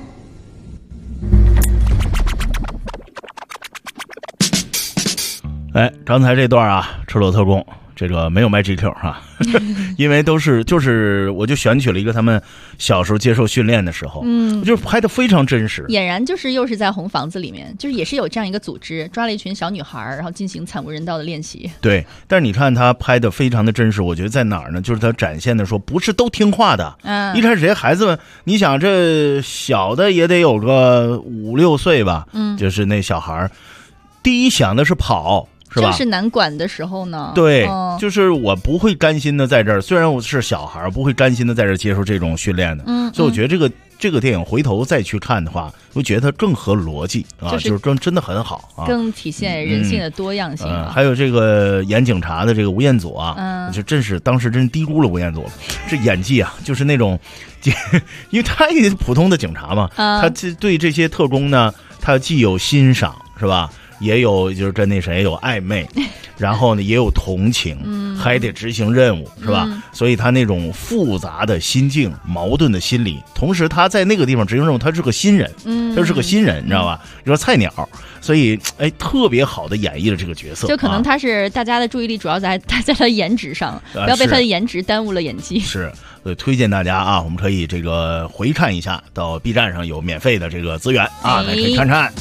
哎，刚才这段啊，赤裸特工这个没有卖 GQ 哈，因为就是我就选取了一个他们小时候接受训练的时候，就是拍的非常真实， 俨然就是又是在红房子里面，就是也是有这样一个组织抓了一群小女孩，然后进行惨无人道的练习。 对，但是你看他拍的非常的真实，我觉得在哪儿呢？就是他展现的说不是都听话的，一开始这些孩子们，你想这小的也得有个5、6岁吧，就是那小孩，第一想的是跑。是吧？ 正是难管的时候呢。 对，就是我不会甘心的在这儿，虽然我是小孩，不会甘心的在这儿接受这种训练的。所以我觉得这个电影回头再去看的话，我觉得它更合逻辑啊，就是真的很好啊， 更体现人性的多样性啊。 还有这个演警察的这个吴彦祖啊，就真是当时真低估了吴彦祖，这演技啊，就是那种，因为他也是普通的警察嘛，他对这些特工呢，他既有欣赏，是吧？也有就是跟那谁有暧昧，然后呢也有同情，还得执行任务，是吧？所以他那种复杂的心境、矛盾的心理，同时他在那个地方执行任务，他是个新人，他是个新人，你知道吧？你说菜鸟，所以特别好的演绎了这个角色。 就可能他是大家的注意力主要在他的颜值上，不要被他的颜值耽误了演技。 是。推荐大家啊，我们可以这个回看一下，到 B 站上有免费的这个资源啊，大家可以看看。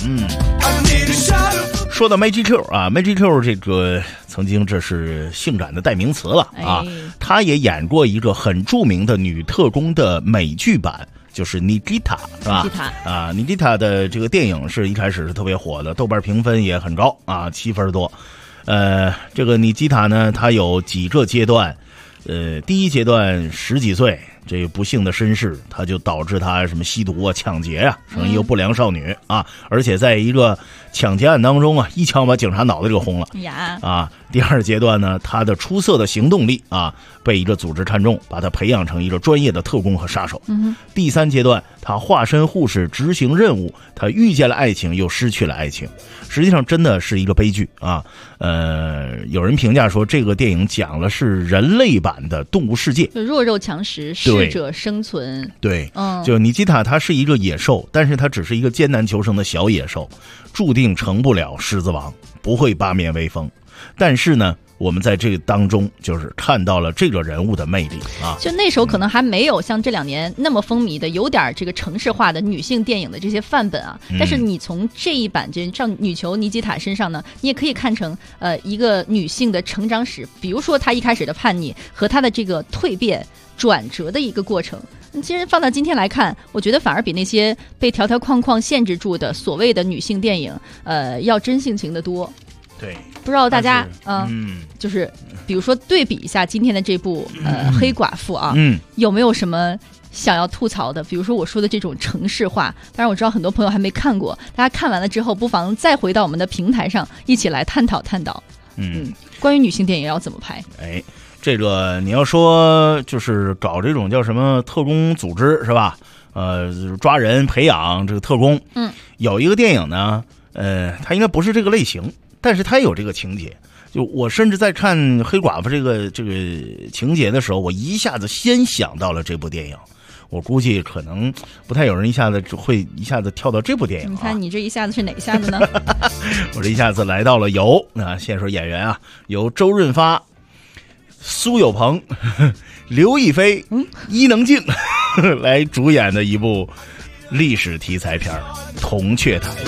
说到 Maggie Q 啊 ，Maggie Q 这个曾经这是性感的代名词了啊，她也演过一个很著名的女特工的美剧版，就是 Nikita 是吧？Nikita 的这个电影是一开始是特别火的，豆瓣评分也很高啊，7分多。这个 Nikita 呢，它有几个阶段。第一阶段10几岁，这个不幸的身世，他就导致他什么吸毒啊、抢劫啊，成一个不良少女啊，而且在一个抢劫案当中啊，一枪把警察脑袋就轰了啊。第二阶段呢，他的出色的行动力啊，被一个组织看中，把他培养成一个专业的特工和杀手。第三阶段，他化身护士执行任务，他遇见了爱情，又失去了爱情。实际上真的是一个悲剧啊。有人评价说，这个电影讲的是人类版的动物世界， 就弱肉强食，食适者生存。 对，就尼基塔他是一个野兽，但是他只是一个艰难求生的小野兽，注定成不了狮子王，不会八面威风。但是呢，我们在这个当中就是看到了这个人物的魅力啊！ 就那时候可能还没有像这2年那么风靡的，有点这个城市化的女性电影的这些范本啊。但是你从这一版这上女球尼基塔身上呢，你也可以看成一个女性的成长史，比如说她一开始的叛逆和她的这个蜕变转折的一个过程。其实放到今天来看，我觉得反而比那些被条条框框限制住的所谓的女性电影，要真性情的多。 对， 不知道大家就是比如说对比一下今天的这部黑寡妇啊，有没有什么想要吐槽的？比如说我说的这种城市化，当然我知道很多朋友还没看过，大家看完了之后不妨再回到我们的平台上一起来探讨探讨。关于女性电影要怎么拍？ 哎，这个你要说就是搞这种叫什么特工组织是吧？抓人培养这个特工。有一个电影呢，它应该不是这个类型。但是他有这个情节，就我甚至在看黑寡妇这个情节的时候，我一下子先想到了这部电影。我估计可能不太有人一下子跳到这部电影。 你看你这一下子是哪一下子呢？ 我这一下子来到了由先说演员啊，由周润发、苏有朋、刘亦菲、伊能静来主演的一部历史题材片《铜雀台》。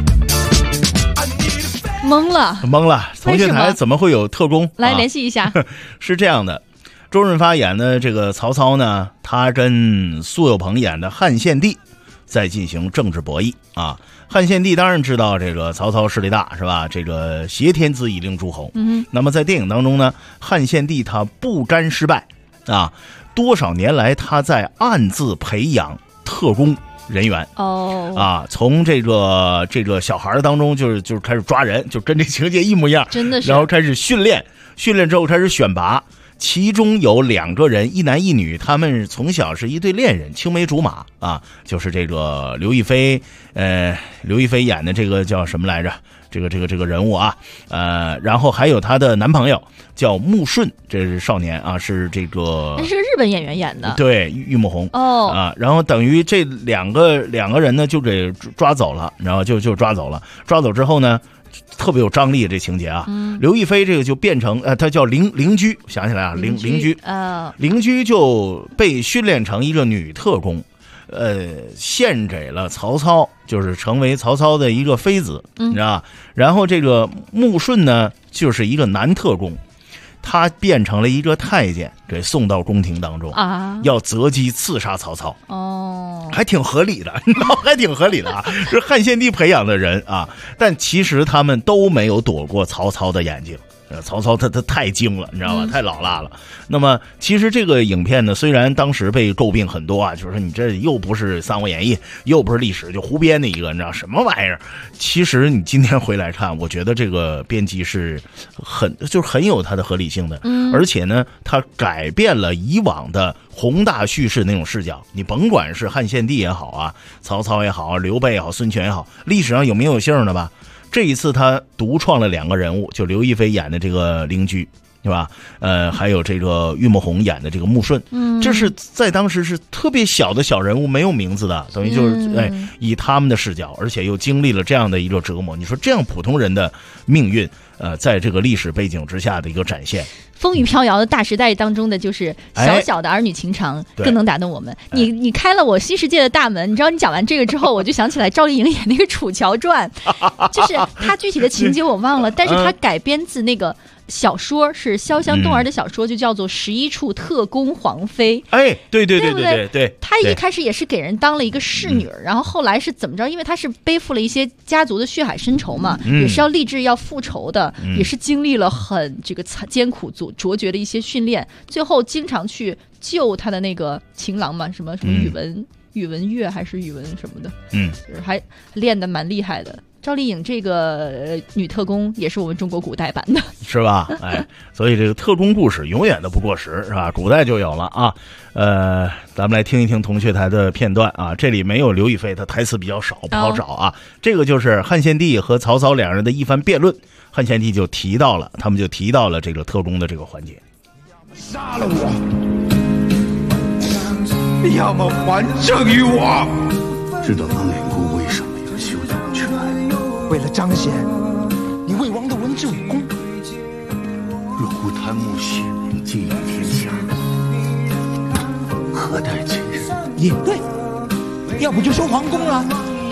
懵了， 铜雀台怎么会有特工？ 来联系一下。 是这样的，周润发演的这个曹操呢，他跟苏有朋演的汉献帝在进行政治博弈啊。汉献帝当然知道这个曹操势力大是吧？这个挟天子以令诸侯。那么在电影当中呢，汉献帝他不甘失败啊，多少年来他在暗自培养特工人员从这个小孩当中就是开始抓人，就跟这情节一模一样， 真的是。 然后开始训练之后开始选拔，其中有2个人，一男一女，他们从小是一对恋人，青梅竹马啊，就是这个刘亦菲演的这个叫什么来着？这个人物啊，然后还有她的男朋友叫穆顺，这是少年啊，是这个， 是个日本演员演的， 对，玉木宏然后等于这两个人呢就给抓走了，然后就抓走了，抓走之后呢，特别有张力这情节啊。刘亦菲这个就变成她叫邻居，想起来啊，邻居就被训练成一个女特工。献给了曹操，就是成为曹操的一个妃子，你知道吧？然后这个穆顺呢，就是一个男特工，他变成了一个太监，给送到宫廷当中要择机刺杀曹操。还挺合理的，还挺合理的啊！是汉献帝培养的人啊，但其实他们都没有躲过曹操的眼睛。曹操他太精了，你知道吧？太老辣了。那么其实这个影片呢，虽然当时被诟病很多啊，就是说你这又不是《三国演义》，又不是历史，就胡编的一个，你知道什么玩意儿？其实你今天回来看，我觉得这个编辑是很有它的合理性的，而且呢，它改变了以往的宏大叙事那种视角。你甭管是汉献帝也好啊，曹操也好，刘备也好，孙权也好，历史上有名有姓的吧？这一次他独创了2个人物，就刘亦菲演的这个邻居，对吧？还有这个玉木宏演的这个穆顺，这是在当时是特别小的小人物，没有名字的，等于就是以他们的视角，而且又经历了这样的一个折磨。你说这样普通人的命运，在这个历史背景之下的一个展现。 风雨飘摇的大时代当中的就是小小的儿女情长更能打动我们。你开了我新世界的大门。你知道你讲完这个之后，我就想起来赵丽颖演那个《楚乔传》，就是他具体的情节我忘了，但是他改编自那个小说，是潇湘东儿的小说，就叫做《11处特工皇妃》。对，他一开始也是给人当了一个侍女，然后后来是怎么着？因为他是背负了一些家族的血海深仇嘛，也是要立志要复仇的，也是经历了很这个艰苦卓绝的一些训练，最后经常去救他的那个情郎嘛，什么宇文玥还是宇文什么的，就是还练得蛮厉害的。赵丽颖这个女特工也是我们中国古代版的， 是吧？所以这个特工故事永远都不过时，是吧？古代就有了啊。咱们来听一听铜雀台的片段啊。这里没有刘亦菲，她台词比较少，不好找啊。这个就是汉献帝和曹操2人的一番辩论，汉献帝他们就提到了这个特工的这个环节。 杀了我！ 要么还政于我。 知道方脸姑为什么要修这个权？ 为了彰显你魏王的文治武功。 若不贪慕虚名，尽有天下，何待今日？ 也对，要不就修皇宫了。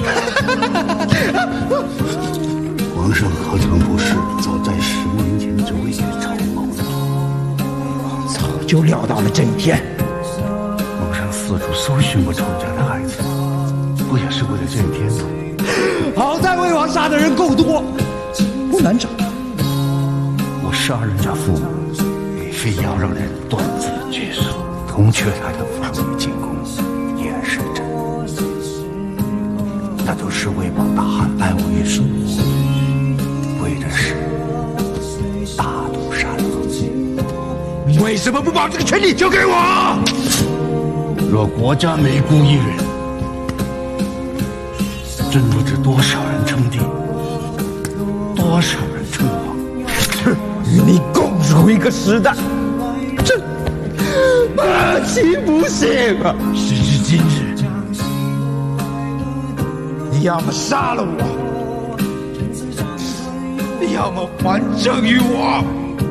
皇上何尝不是早在10年前就未雨绸缪的？ 早就料到了这一天。 皇上四处搜寻我仇家的孩子，不也是为了这一天吗？ 好在魏王杀的人够多，不难找。 我杀人家父母，非要让人断子绝孙，铜雀台的防御进攻也是真，那都是魏王大汉爱我于生活，为的是大毒杀狼。 你为什么不把这个权利交给我？ 若国家没孤一人，真不知多少人称帝，多少人称王， 与你共处一个时代，这何其不幸啊！ 时至今日， 你要么杀了我，要么还政于我。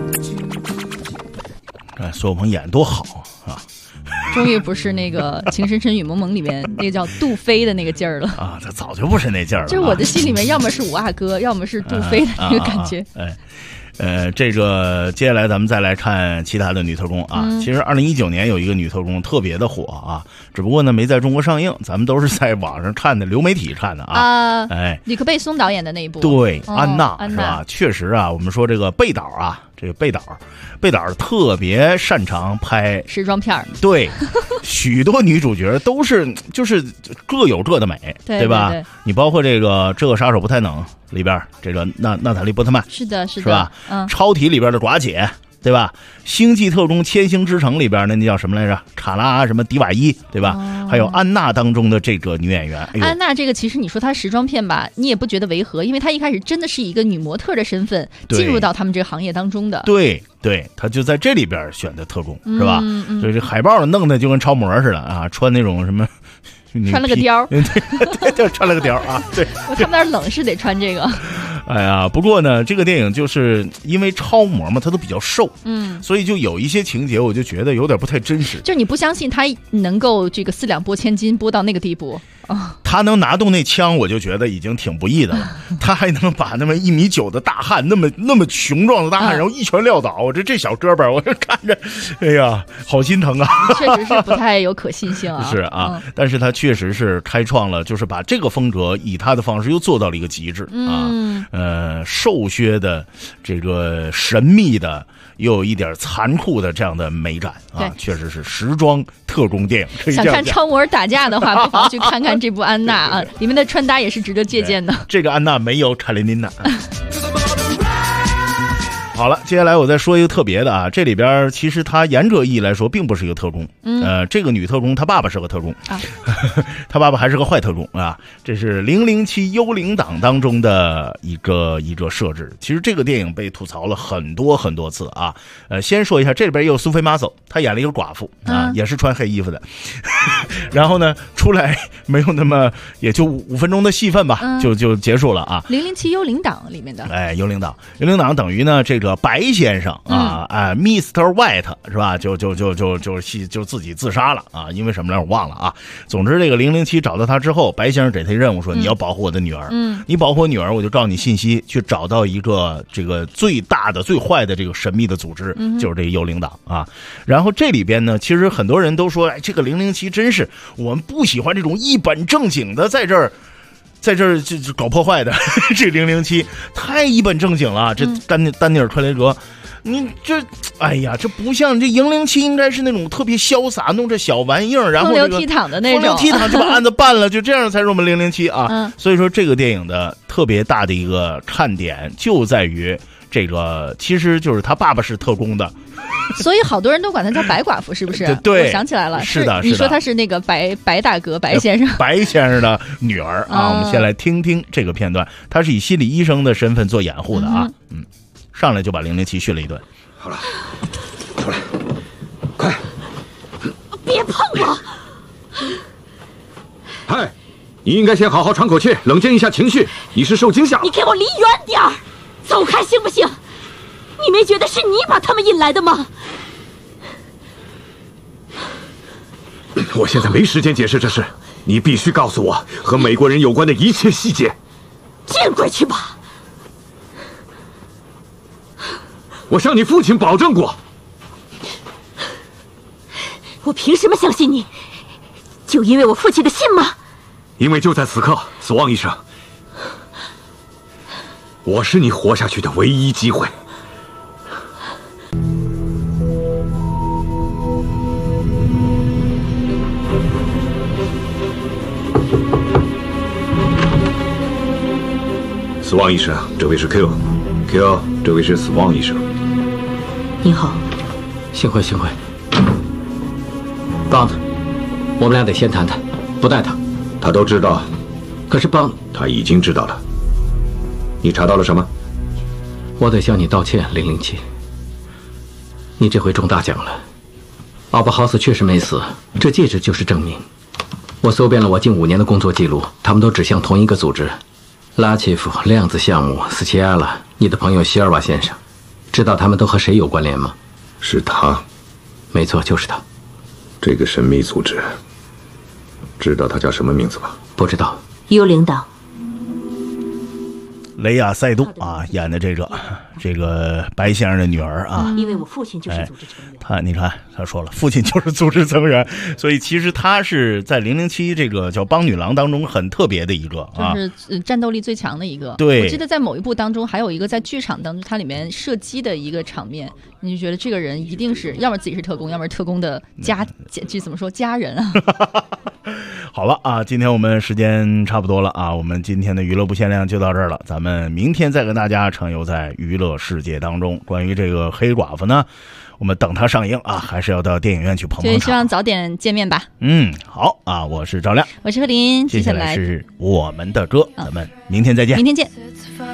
苏有朋演多好啊！ 终于不是那个《情深深雨蒙蒙》里面那个叫杜飞的那个劲儿了啊！他早就不是那劲儿了。 就是我的心里面，要么是五阿哥，要么是杜飞的那个感觉。 这个接下来咱们再来看其他的女特工啊。其实2019年有一个女特工特别的火啊，只不过呢没在中国上映，咱们都是在网上看的，流媒体看的啊。 吕克贝松导演的那一部。 对，安娜是吧？确实啊，我们说这个贝导啊。这个贝导特别擅长拍时装片儿， 对，许多女主角都是就是各有各的美，对吧？ 对， 你包括这个杀手不太冷里边这个娜塔莉波特曼， 是的， 是吧？超体里边的寡姐，对吧？星际特工千星之城里边那叫什么来着？卡拉什么迪瓦伊，对吧？还有安娜当中的这个女演员， 安娜这个其实你说她时装片吧，你也不觉得违和，因为她一开始真的是以一个女模特的身份进入到他们这个行业当中的。 对，她就在这里边选的特工，是吧？所以这海报弄得就跟超模似的啊，穿那种什么。 穿了个貂， 对，就穿了个貂啊！对， 他们那儿冷是得穿这个。 哎呀，不过呢，这个电影就是因为超模嘛，他都比较瘦，所以就有一些情节，我就觉得有点不太真实。 就你不相信他能够这个4两拨千斤拨到那个地步啊？ 他能拿动那枪，我就觉得已经挺不易的了。他还能把那么1.9米的大汉，那么雄壮的大汉，然后一拳撂倒，我这小胳膊，我这看着，哎呀，好心疼啊！ 确实是不太有可信性啊。 是啊，但是他确实是开创了，就是把这个风格以他的方式又做到了一个极致啊。瘦削的这个神秘的。又有一点残酷的这样的美感啊，确实是时装特工电影。可以这样想看超模打架的话，不妨去看看这部安娜啊，里面的穿搭也是值得借鉴的。 这个安娜没有卡列尼娜。好了，接下来我再说一个特别的啊，这里边其实它严格意义来说并不是一个特工，这个女特工她爸爸是个特工啊，她爸爸还是个坏特工啊，这是007幽灵党当中的一个设置。其实这个电影被吐槽了很多次啊，先说一下，这里边也有苏菲玛索，她演了一个寡妇啊，也是穿黑衣服的，然后呢出来没有那么也就5分钟的戏份吧，就结束了啊。 007幽灵党里面的， 幽灵党等于呢这个白先生啊，Mr. White 是吧？就自己自杀了啊，因为什么来我忘了啊。总之这个007找到他之后，白先生给他任务说，你要保护我的女儿，你保护我女儿，我就告诉你信息，去找到一个这个最大的最坏的这个神秘的组织，就是这个幽灵党啊。然后这里边呢，其实很多人都说，哎，这个007真是我们不喜欢这种一本正经的在这儿就搞破坏的这007太一本正经了，这丹尼尔·克雷格，你这哎呀，这不像这007应该是那种特别潇洒，弄这小玩意儿，然后风流倜傥的那种， 风流倜傥就把案子办了，就这样才是我们007啊。所以说这个电影的特别大的一个看点就在于这个，其实就是他爸爸是特工的。 所以好多人都管他叫白寡妇，是不是？ 对， 我想起来了， 是的。 你说他是那个白大哥，白先生， 白先生的女儿啊。我们先来听听这个片段，他是以心理医生的身份做掩护的啊。上来就把007训了一顿。 好了，出来，快！ 别碰我！ 嗨，你应该先好好喘口气，冷静一下情绪。你是受惊吓。 你给我离远点儿，走开行不行？你没觉得是你把他们引来的吗？ 我现在没时间解释这事，你必须告诉我和美国人有关的一切细节。 见鬼去吧！ 我向你父亲保证过。 我凭什么相信你？就因为我父亲的信吗？ 因为就在此刻，死亡医生，我是你活下去的唯一机会。死亡医生，这位是 Q， 这位是死亡医生。 你好。 幸会。Bond， 我们俩得先谈谈，不带他。 他都知道。 可是Bond， 他已经知道了。你查到了什么？ 我得向你道歉，007。你这回中大奖了。奥巴豪斯确实没死，这戒指就是证明。我搜遍了我近5年的工作记录，他们都指向同一个组织。拉切夫量子项目，斯奇亚拉，你的朋友希尔瓦先生，知道他们都和谁有关联吗？ 是他。 没错，就是他。 这个神秘组织，知道他叫什么名字吗？ 不知道。 幽灵岛。 雷亚塞杜啊演的这个白先生的女儿啊， 因为我父亲就是组织成员。 你看他说了，父亲就是组织成员，所以其实他是在007这个叫帮女郎当中很特别的一个啊， 就是战斗力最强的一个。 对， 我记得在某一部当中还有一个在剧场当中，它里面射击的一个场面，你就觉得这个人一定是要么自己是特工，要么是特工的这怎么说家人啊？ 好了啊，今天我们时间差不多了啊，我们今天的娱乐不限量就到这儿了，咱们明天再跟大家畅游在娱乐世界当中。关于这个黑寡妇呢，我们等它上映啊，还是要到电影院去捧场。 对，希望早点见面吧。 好啊，我是赵亮， 我是何林， 接下来是我们的歌，咱们明天再见。 明天见。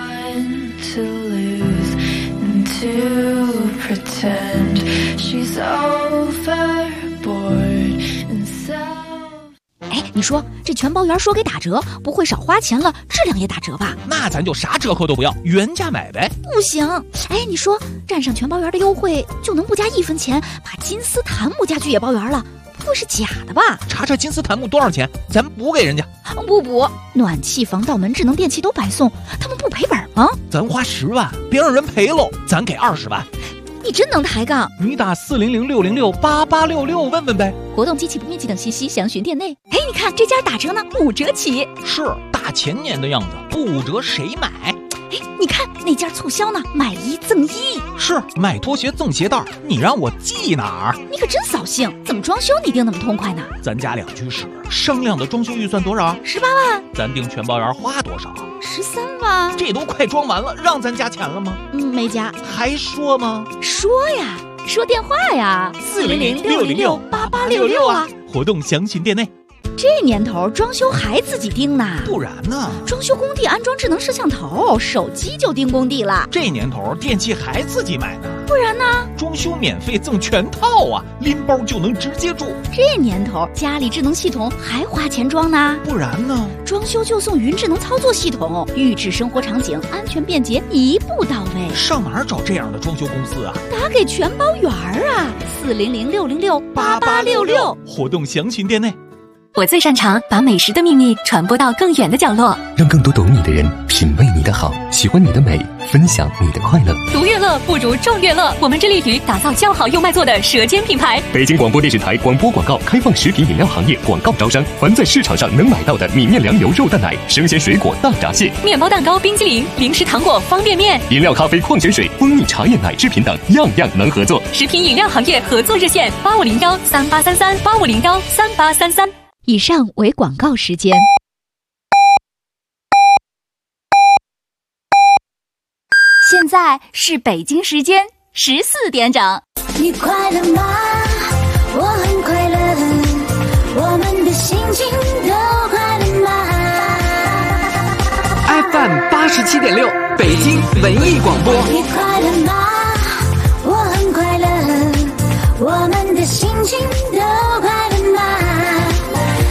哎，你说这全包圆说给打折，不会少花钱了，质量也打折吧？ 那咱就啥折扣都不要，原价买呗。 不行，哎，你说占上全包圆的优惠，就能不加1分钱把金丝檀木家具也包圆了？不会是假的吧？ 查查金丝檀木多少钱，咱补给人家。 不补，暖气、防盗门、智能电器都白送，他们不赔本吗？ 咱花10万，别让人赔喽，咱给20万。 你真能抬杠！ 你打400-606-8866问问呗。 活动、机器不面积等信息详询店内。哎，你看这家打折呢，5折起。 是大前年的样子，不5折谁买？ 哎，你看那家促销呢，买1赠1。 是买拖鞋赠鞋带，你让我记哪儿？ 你可真扫兴！怎么装修你定那么痛快呢？ 咱家2居室，商量的装修预算多少 ？18万。 咱订全包圆花多少 ？13万。 这都快装完了，让咱加钱了吗？ 没加。 还说吗？ 说呀，说电话呀，400-606-8866啊。 活动详询店内。 这年头装修还自己盯呢？ 不然呢？ 装修工地安装智能摄像头，手机就盯工地了。 这年头电器还自己买呢？ 不然呢？ 装修免费赠全套啊，拎包就能直接住。 这年头家里智能系统还花钱装呢？ 不然呢？ 装修就送云智能操作系统，预制生活场景，安全便捷，一步到位。 上哪儿找这样的装修公司啊？ 打给全包圆啊，400-606-8866。 活动详询店内。 我最擅长把美食的秘密传播到更远的角落， 让更多懂你的人品味你的好，喜欢你的美，分享你的快乐。 独乐乐不如众乐乐，我们致力于打造较好又卖座的舌尖品牌。 北京广播电视台广播广告开放食品饮料行业广告招商，凡在市场上能买到的米面粮油肉蛋奶、生鲜水果大闸蟹、 面包蛋糕、冰激凌、零食糖果、方便面、 饮料咖啡、矿泉水、蜂蜜茶叶奶制品等，样样能合作。 食品饮料行业合作热线8501-3833-8501-3833。 以上为广告时间。 现在是北京时间14点整。 你快乐吗？我很快乐，我们的心情都快乐吗 ？FM 87.6，北京文艺广播。 你快乐吗？我很快乐，我们的心情都快乐吗？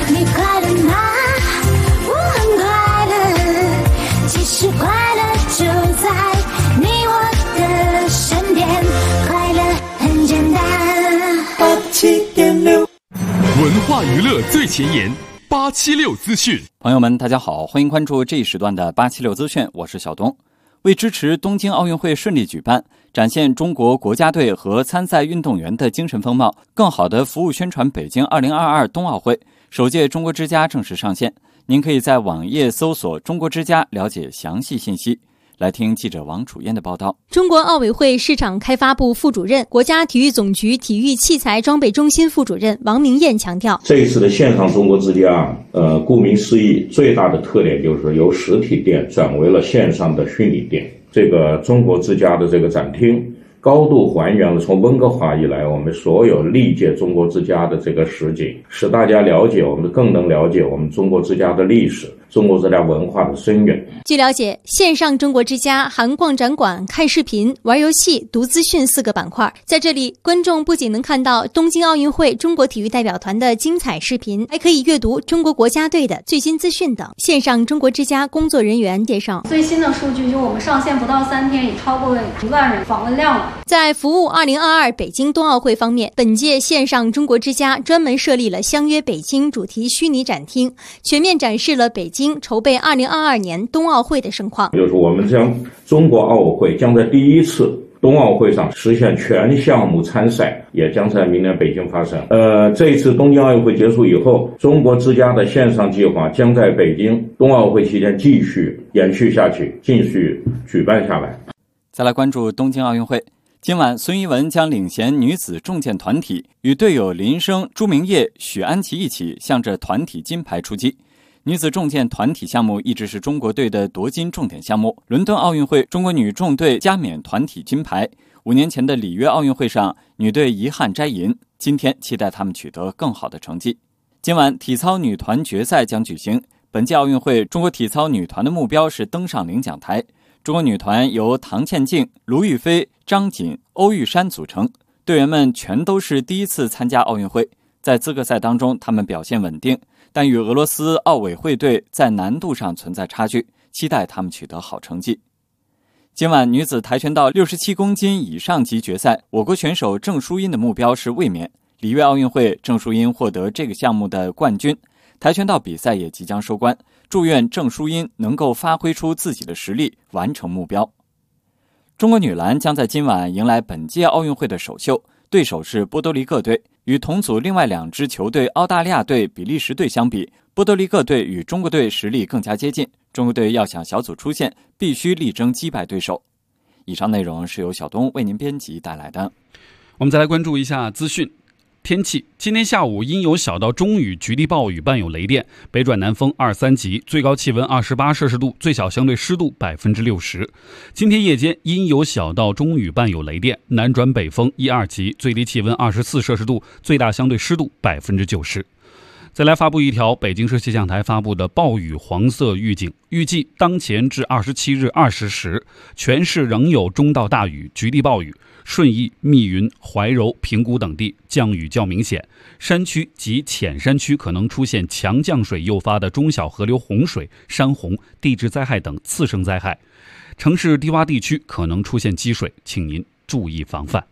文化娱乐最前沿，876资讯。 朋友们，大家好，欢迎关注这一时段的876资讯，我是小东。为支持东京奥运会顺利举办，展现中国国家队和参赛运动员的精神风貌，更好地服务宣传北京2022冬奥会，首届中国之家正式上线。您可以在网页搜索中国之家了解详细信息。来听记者王楚燕的报道。 中国奥委会市场开发部副主任、国家体育总局体育器材装备中心副主任王明艳强调， 这一次的线上中国之家，顾名思义，最大的特点就是由实体店转为了线上的虚拟店。这个中国之家的这个展厅，高度还原了从温哥华以来我们所有历届中国之家的这个实景，使大家了解我们，更能了解我们中国之家的历史、中国之家文化的深远。 据了解，线上中国之家含逛展馆、看视频、玩游戏、读资讯4个板块。在这里，观众不仅能看到东京奥运会中国体育代表团的精彩视频，还可以阅读中国国家队的最新资讯等。线上中国之家工作人员介绍， 最新的数据就我们上线不到3天，已超过1万人访问量了。 在服务2022北京冬奥会方面，本届线上中国之家专门设立了相约北京主题虚拟展厅，全面展示了北京筹备2022年冬奥会的盛况。 就是我们将中国奥委会将在第一次冬奥会上实现全项目参赛，也将在明年北京发生。这一次东京奥运会结束以后，中国之家的线上计划将在北京冬奥会期间继续延续下去，继续举办下来。 再来关注东京奥运会。今晚，孙一文将领衔女子重剑团体，与队友林生、朱明烨、许安琪一起向着团体金牌出击。女子重剑团体项目一直是中国队的夺金重点项目。伦敦奥运会，中国女重队加冕团体金牌。5年前的里约奥运会上，女队遗憾摘银。今天期待她们取得更好的成绩。今晚，体操女团决赛将举行。本届奥运会，中国体操女团的目标是登上领奖台。中国女团由唐倩静、卢玉飞、张锦、欧玉珊组成，队员们全都是第一次参加奥运会。在资格赛当中，他们表现稳定，但与俄罗斯奥委会队在难度上存在差距，期待他们取得好成绩。今晚女子跆拳道67公斤以上级决赛，我国选手郑淑英的目标是卫冕。里约奥运会，郑淑英获得这个项目的冠军，跆拳道比赛也即将收官。祝愿郑淑英能够发挥出自己的实力，完成目标。中国女篮将在今晚迎来本届奥运会的首秀，对手是波多黎各队。与同组另外2支球队澳大利亚队、比利时队相比，波多黎各队与中国队实力更加接近。中国队要想小组出线，必须力争击败对手。以上内容是由小东为您编辑带来的。 我们再来关注一下资讯。天气，今天下午阴有小到中雨，局地暴雨，伴有雷电，北转南风2、3级，最高气温28摄氏度，最小相对湿度60%。今天夜间阴有小到中雨，伴有雷电，南转北风1、2级，最低气温24摄氏度，最大相对湿度90%。再来发布一条北京市气象台发布的暴雨黄色预警，预计当前至27日20时，全市仍有中到大雨、局地暴雨，顺义、密云、怀柔、平谷等地降雨较明显，山区及浅山区可能出现强降水诱发的中小河流洪水、山洪、地质灾害等次生灾害，城市低洼地区可能出现积水，请您注意防范。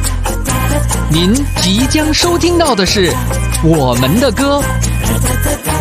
您即将收听到的是我们的歌。